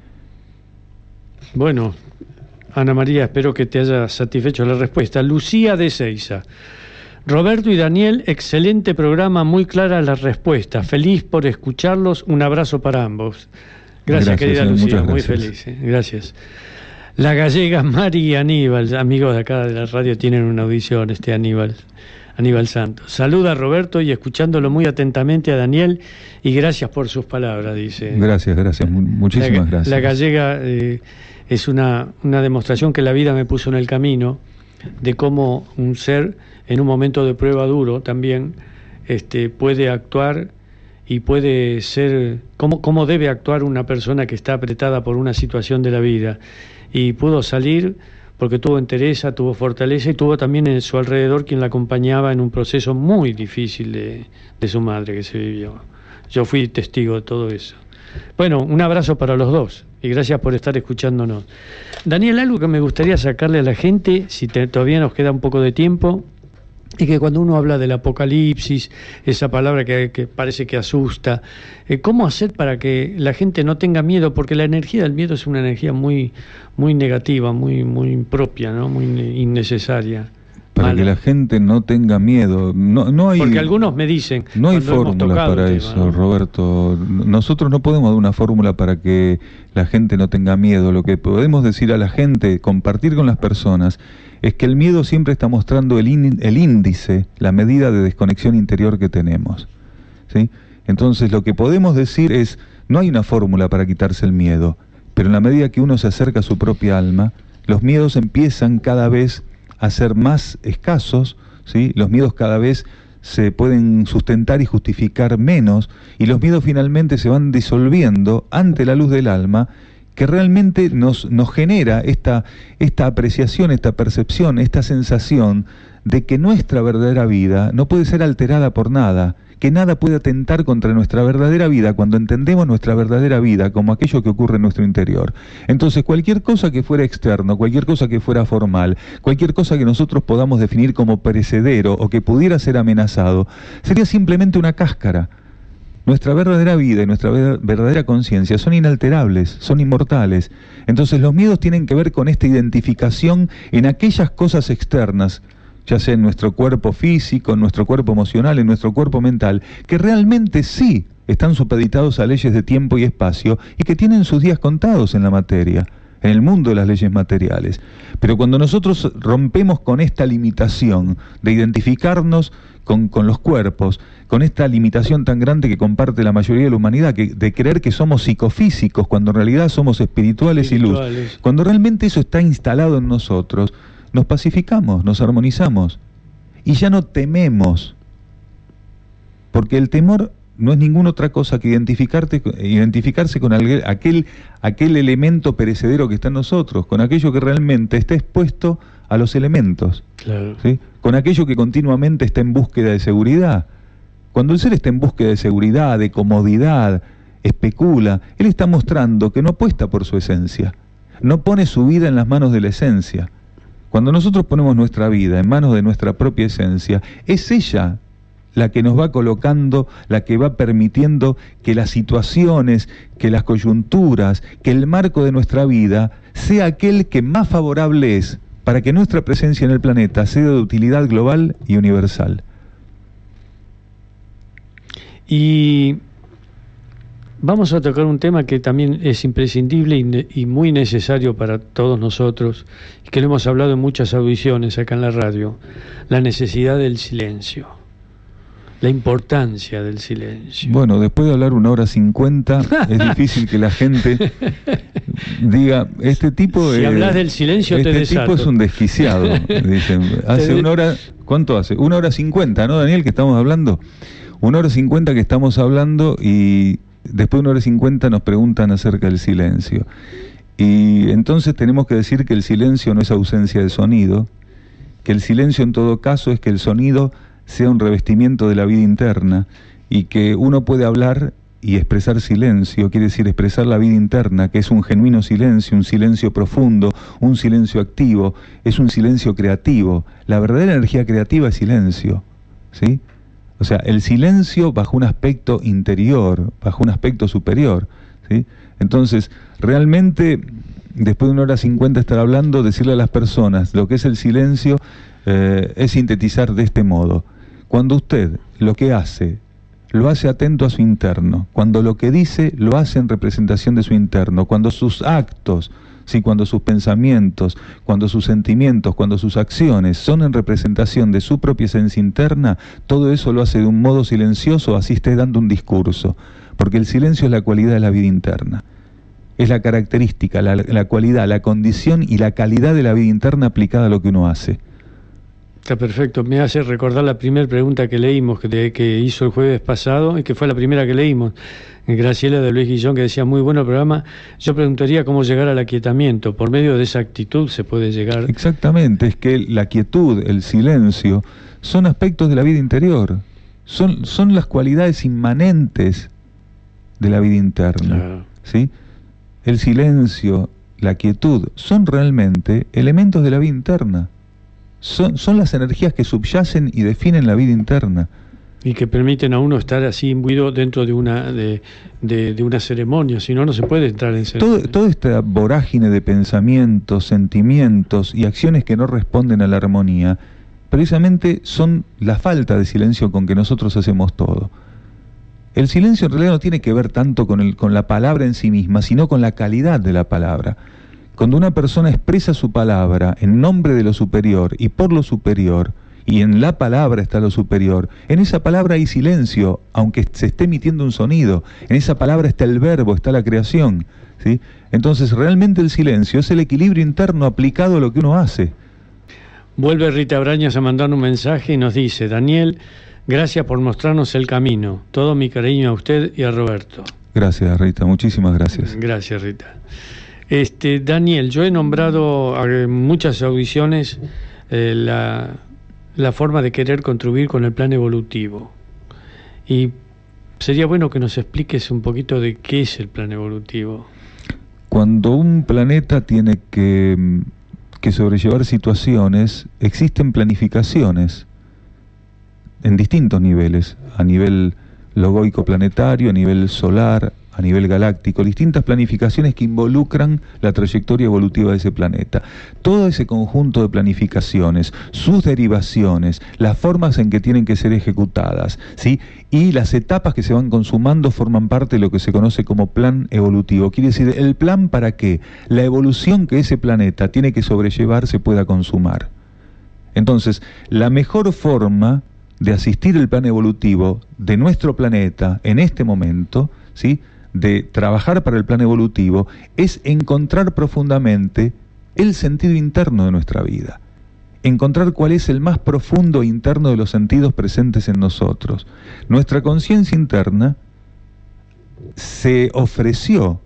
Bueno, Ana María, espero que te haya satisfecho la respuesta. Lucía de Seiza. Roberto y Daniel, excelente programa, muy clara la respuesta. Feliz por escucharlos, un abrazo para ambos. Gracias, querida Lucía, muy feliz. Gracias. La gallega Mari y Aníbal, amigos de acá de la radio, tienen una audición, Aníbal Santos. Saluda a Roberto y escuchándolo muy atentamente a Daniel, y gracias por sus palabras, dice. Gracias, muchísimas gracias. La gallega es una demostración que la vida me puso en el camino, de cómo un ser en un momento de prueba duro también puede actuar y puede ser, cómo debe actuar una persona que está apretada por una situación de la vida. Y pudo salir porque tuvo entereza, tuvo fortaleza, y tuvo también en su alrededor quien la acompañaba en un proceso muy difícil de su madre que se vivió. Yo fui testigo de todo eso. Bueno, un abrazo para los dos y gracias por estar escuchándonos. Daniel, algo que me gustaría sacarle a la gente, si todavía nos queda un poco de tiempo, y que cuando uno habla del apocalipsis, esa palabra que parece que asusta, ¿cómo hacer para que la gente no tenga miedo? Porque la energía del miedo es una energía muy, muy negativa, muy, muy impropia, ¿no? Muy innecesaria. para que la gente no tenga miedo. No hay, porque algunos me dicen... No hay fórmula para eso, Roberto. Nosotros no podemos dar una fórmula para que la gente no tenga miedo. Lo que podemos decir a la gente, compartir con las personas, es que el miedo siempre está mostrando el índice, la medida de desconexión interior que tenemos, ¿sí? Entonces lo que podemos decir es, no hay una fórmula para quitarse el miedo, pero en la medida que uno se acerca a su propia alma, los miedos empiezan cada vez a ser más escasos, ¿sí? Los miedos cada vez se pueden sustentar y justificar menos, y los miedos finalmente se van disolviendo ante la luz del alma, que realmente nos genera esta apreciación, esta percepción, esta sensación de que nuestra verdadera vida no puede ser alterada por nada, que nada puede atentar contra nuestra verdadera vida cuando entendemos nuestra verdadera vida como aquello que ocurre en nuestro interior. Entonces, cualquier cosa que fuera externo, cualquier cosa que fuera formal, cualquier cosa que nosotros podamos definir como perecedero o que pudiera ser amenazado, sería simplemente una cáscara. Nuestra verdadera vida y nuestra verdadera conciencia son inalterables, son inmortales. Entonces los miedos tienen que ver con esta identificación en aquellas cosas externas, ya sea en nuestro cuerpo físico, en nuestro cuerpo emocional, en nuestro cuerpo mental, que realmente sí están supeditados a leyes de tiempo y espacio y que tienen sus días contados en la materia, en el mundo de las leyes materiales. Pero cuando nosotros rompemos con esta limitación de identificarnos con los cuerpos, con esta limitación tan grande que comparte la mayoría de la humanidad, de creer que somos psicofísicos, cuando en realidad somos espirituales y luz, cuando realmente eso está instalado en nosotros, nos pacificamos, nos armonizamos y ya no tememos, porque el temor no es ninguna otra cosa que identificarse con aquel elemento perecedero que está en nosotros, con aquello que realmente está expuesto a los elementos, claro. ¿Sí? Con aquello que continuamente está en búsqueda de seguridad. Cuando el ser está en búsqueda de seguridad, de comodidad, especula, él está mostrando que no apuesta por su esencia, no pone su vida en las manos de la esencia. Cuando nosotros ponemos nuestra vida en manos de nuestra propia esencia, es ella la que nos va colocando, la que va permitiendo que las situaciones, que las coyunturas, que el marco de nuestra vida sea aquel que más favorable es para que nuestra presencia en el planeta sea de utilidad global y universal. Y vamos a tocar un tema que también es imprescindible y muy necesario para todos nosotros, y que lo hemos hablado en muchas audiciones acá en la radio: la necesidad del silencio, la importancia del silencio. Bueno, después de hablar 1:50, es difícil que la gente diga, este tipo si hablas del silencio te desato. Este tipo es un desquiciado, dicen. Hace 1 hora, ¿cuánto hace? 1:50, ¿no, Daniel, que estamos hablando? 1:50 que estamos hablando, y después de 1:50 nos preguntan acerca del silencio. Y entonces tenemos que decir que el silencio no es ausencia de sonido, que el silencio en todo caso es que el sonido sea un revestimiento de la vida interna, y que uno puede hablar y expresar silencio, quiere decir expresar la vida interna, que es un genuino silencio, un silencio profundo, un silencio activo, es un silencio creativo. La verdadera energía creativa es silencio, ¿sí? O sea, el silencio bajo un aspecto interior, bajo un aspecto superior, ¿sí? Entonces, realmente, después de 1:50 estar hablando, decirle a las personas lo que es el silencio es sintetizar de este modo. Cuando usted lo que hace, lo hace atento a su interno, cuando lo que dice, lo hace en representación de su interno, cuando sus actos, sí, cuando sus pensamientos, cuando sus sentimientos, cuando sus acciones son en representación de su propia esencia interna, todo eso lo hace de un modo silencioso, así esté dando un discurso, porque el silencio es la cualidad de la vida interna, es la característica, la cualidad, la condición y la calidad de la vida interna aplicada a lo que uno hace. Está perfecto, me hace recordar la primera pregunta que leímos, que hizo el jueves pasado, y que fue la primera que leímos, Graciela de Luis Guillón, que decía: muy bueno el programa. Yo preguntaría cómo llegar al aquietamiento. Por medio de esa actitud se puede llegar. Exactamente, es que la quietud, el silencio, son aspectos de la vida interior, son las cualidades inmanentes de la vida interna, Claro. ¿sí? El silencio, la quietud, son realmente elementos de la vida interna. Son las energías que subyacen y definen la vida interna. Y que permiten a uno estar así imbuido dentro de una ceremonia, si no, no se puede entrar en ceremonia. Toda esta vorágine de pensamientos, sentimientos y acciones que no responden a la armonía precisamente son la falta de silencio con que nosotros hacemos todo. El silencio en realidad no tiene que ver tanto con la palabra en sí misma, sino con la calidad de la palabra. Cuando una persona expresa su palabra en nombre de lo superior y por lo superior, y en la palabra está lo superior, en esa palabra hay silencio, aunque se esté emitiendo un sonido, en esa palabra está el verbo, está la creación, ¿sí? Entonces realmente el silencio es el equilibrio interno aplicado a lo que uno hace. Vuelve Rita Brañas a mandar un mensaje y nos dice: Daniel, gracias por mostrarnos el camino. Todo mi cariño a usted y a Roberto. Gracias, Rita, muchísimas gracias. Gracias, Rita. Daniel, yo he nombrado en muchas audiciones la forma de querer contribuir con el plan evolutivo. Y sería bueno que nos expliques un poquito de qué es el plan evolutivo. Cuando un planeta tiene que sobrellevar situaciones, existen planificaciones en distintos niveles, a nivel logoico planetario, a nivel solar, a nivel galáctico, distintas planificaciones que involucran la trayectoria evolutiva de ese planeta. Todo ese conjunto de planificaciones, sus derivaciones, las formas en que tienen que ser ejecutadas, ¿sí? Y las etapas que se van consumando forman parte de lo que se conoce como plan evolutivo. Quiere decir, el plan para que la evolución que ese planeta tiene que sobrellevar se pueda consumar. Entonces, la mejor forma de asistir el plan evolutivo de nuestro planeta en este momento, ¿sí?, de trabajar para el plan evolutivo, es encontrar profundamente el sentido interno de nuestra vida. Encontrar cuál es el más profundo e interno de los sentidos presentes en nosotros. Nuestra conciencia interna se ofreció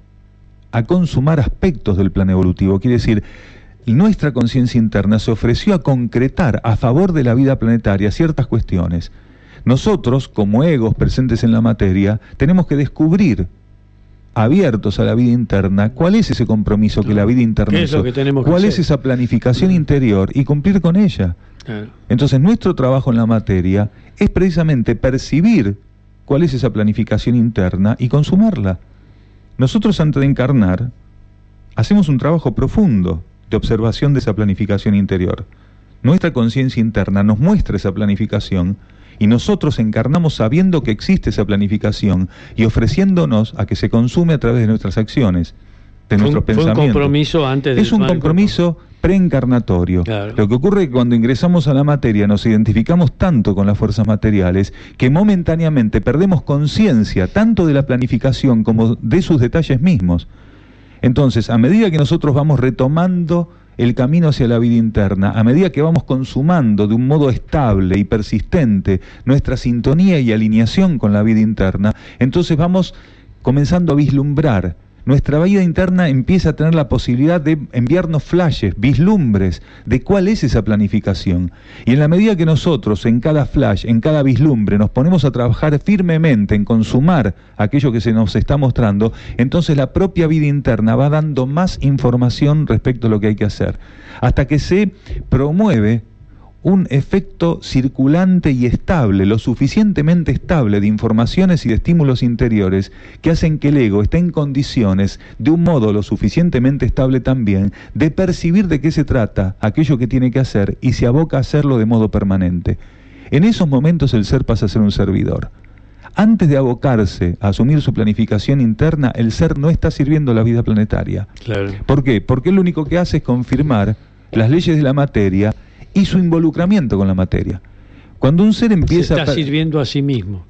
a consumar aspectos del plan evolutivo. Quiere decir, nuestra conciencia interna se ofreció a concretar a favor de la vida planetaria ciertas cuestiones. Nosotros, como egos presentes en la materia, tenemos que descubrir, abiertos a la vida interna, cuál es ese compromiso que la vida interna hizo, cuál es esa planificación interior y cumplir con ella. Claro. Entonces nuestro trabajo en la materia es precisamente percibir cuál es esa planificación interna y consumarla. Nosotros, antes de encarnar, hacemos un trabajo profundo de observación de esa planificación interior. Nuestra conciencia interna nos muestra esa planificación y nosotros encarnamos sabiendo que existe esa planificación y ofreciéndonos a que se consume a través de nuestras acciones, de nuestros pensamientos. Fue un compromiso antes del... Es un compromiso preencarnatorio. Claro. Lo que ocurre es que cuando ingresamos a la materia nos identificamos tanto con las fuerzas materiales que momentáneamente perdemos conciencia tanto de la planificación como de sus detalles mismos. Entonces, a medida que nosotros vamos retomando el camino hacia la vida interna, a medida que vamos consumando de un modo estable y persistente nuestra sintonía y alineación con la vida interna, entonces vamos comenzando a vislumbrar. Nuestra vida interna empieza a tener la posibilidad de enviarnos flashes, vislumbres de cuál es esa planificación. Y en la medida que nosotros en cada flash, en cada vislumbre, nos ponemos a trabajar firmemente en consumar aquello que se nos está mostrando, entonces la propia vida interna va dando más información respecto a lo que hay que hacer. Hasta que se promueve un efecto circulante y estable, lo suficientemente estable de informaciones y de estímulos interiores que hacen que el ego esté en condiciones, de un modo lo suficientemente estable también, de percibir de qué se trata aquello que tiene que hacer y se aboca a hacerlo de modo permanente. En esos momentos el ser pasa a ser un servidor. Antes de abocarse a asumir su planificación interna, el ser no está sirviendo la vida planetaria. Claro. ¿Por qué? Porque él lo único que hace es confirmar las leyes de la materia y su involucramiento con la materia. Cuando un ser empieza... Se está sirviendo a sí mismo.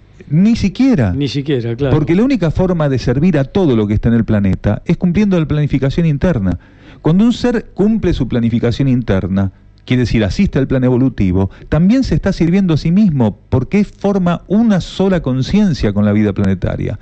Ni siquiera, claro. Porque la única forma de servir a todo lo que está en el planeta es cumpliendo la planificación interna. Cuando un ser cumple su planificación interna, quiere decir, asiste al plan evolutivo, también se está sirviendo a sí mismo, porque forma una sola conciencia con la vida planetaria.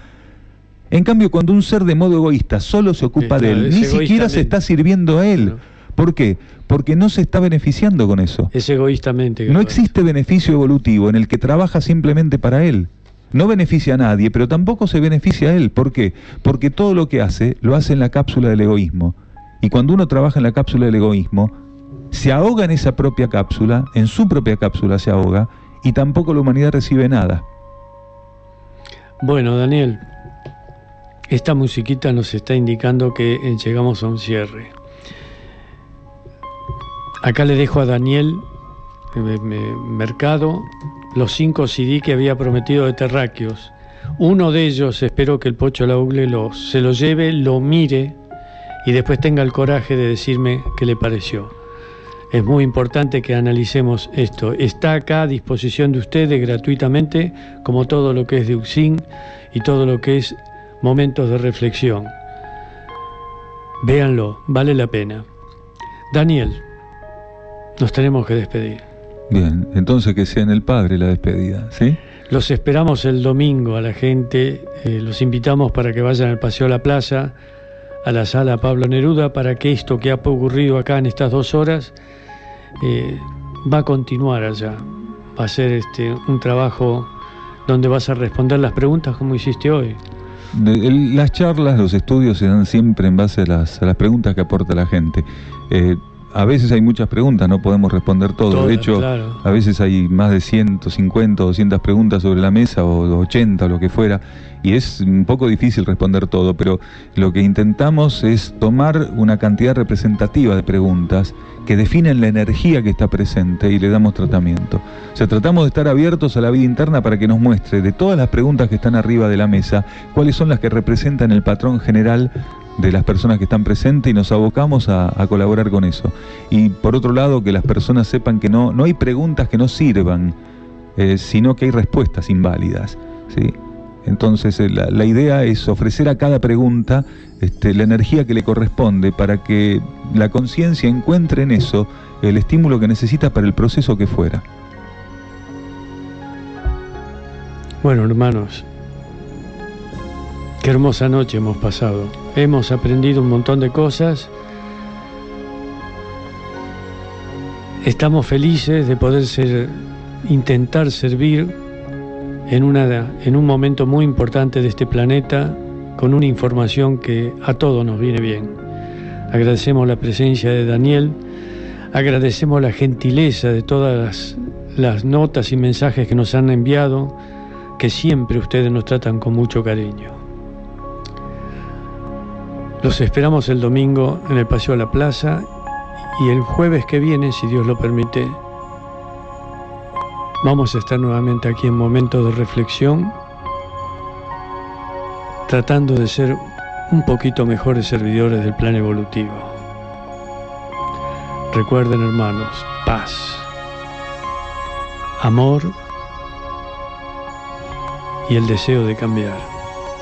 En cambio, cuando un ser de modo egoísta solo se ocupa de él, ni siquiera se está sirviendo a él. No. ¿Por qué? Porque no se está beneficiando con eso. Es egoístamente. No existe beneficio evolutivo en el que trabaja simplemente para él. No beneficia a nadie, pero tampoco se beneficia a él. ¿Por qué? Porque todo lo que hace, lo hace en la cápsula del egoísmo. Y cuando uno trabaja en la cápsula del egoísmo, se ahoga en esa propia cápsula, en su propia cápsula se ahoga, y tampoco la humanidad recibe nada. Bueno, Daniel, esta musiquita nos está indicando que llegamos a un cierre. Acá le dejo a Daniel mercado los 5 CD que había prometido de Terráqueos. Uno de ellos espero que el Pocho Laugle se lo lleve, lo mire y después tenga el coraje de decirme qué le pareció. Es muy importante que analicemos esto. Está acá a disposición de ustedes gratuitamente, como todo lo que es de Uxin y todo lo que es momentos de reflexión. Véanlo, vale la pena. Daniel, nos tenemos que despedir. Bien, entonces que sea en el Padre la despedida, ¿sí? Los esperamos el domingo a la gente, los invitamos para que vayan al Paseo a la Plaza, a la sala Pablo Neruda, para que esto que ha ocurrido acá en estas 2 horas va a continuar allá. Va a ser un trabajo donde vas a responder las preguntas como hiciste hoy. Las charlas, los estudios se dan siempre en base a las preguntas que aporta la gente. A veces hay muchas preguntas, no podemos responder todo. Todas, de hecho, claro. A veces hay más de 150 o 200 preguntas sobre la mesa, o 80 o lo que fuera, y es un poco difícil responder todo, pero lo que intentamos es tomar una cantidad representativa de preguntas que definen la energía que está presente y le damos tratamiento. O sea, tratamos de estar abiertos a la vida interna para que nos muestre, de todas las preguntas que están arriba de la mesa, cuáles son las que representan el patrón general de las personas que están presentes, y nos abocamos a colaborar con eso. Y por otro lado, que las personas sepan que no hay preguntas que no sirvan, sino que hay respuestas inválidas, ¿sí? Entonces la idea es ofrecer a cada pregunta la energía que le corresponde, para que la conciencia encuentre en eso el estímulo que necesita para el proceso que fuera. Bueno, hermanos, qué hermosa noche hemos pasado. Hemos aprendido un montón de cosas. Estamos felices de poder intentar servir en un momento muy importante de este planeta, con una información que a todos nos viene bien. Agradecemos la presencia de Daniel, agradecemos la gentileza de todas las notas y mensajes que nos han enviado, que siempre ustedes nos tratan con mucho cariño. Los esperamos el domingo en el Paseo a la Plaza, y el jueves que viene, si Dios lo permite, vamos a estar nuevamente aquí en Momentos de Reflexión, tratando de ser un poquito mejores servidores del plan evolutivo. Recuerden, hermanos, paz, amor y el deseo de cambiar.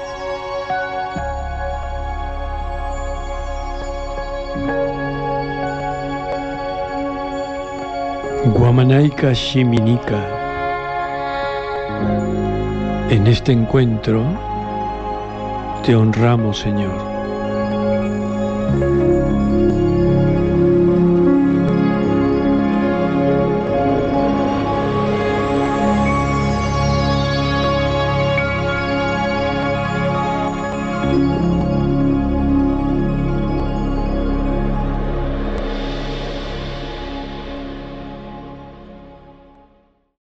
Guamanaika Shiminika. En este encuentro te honramos, Señor.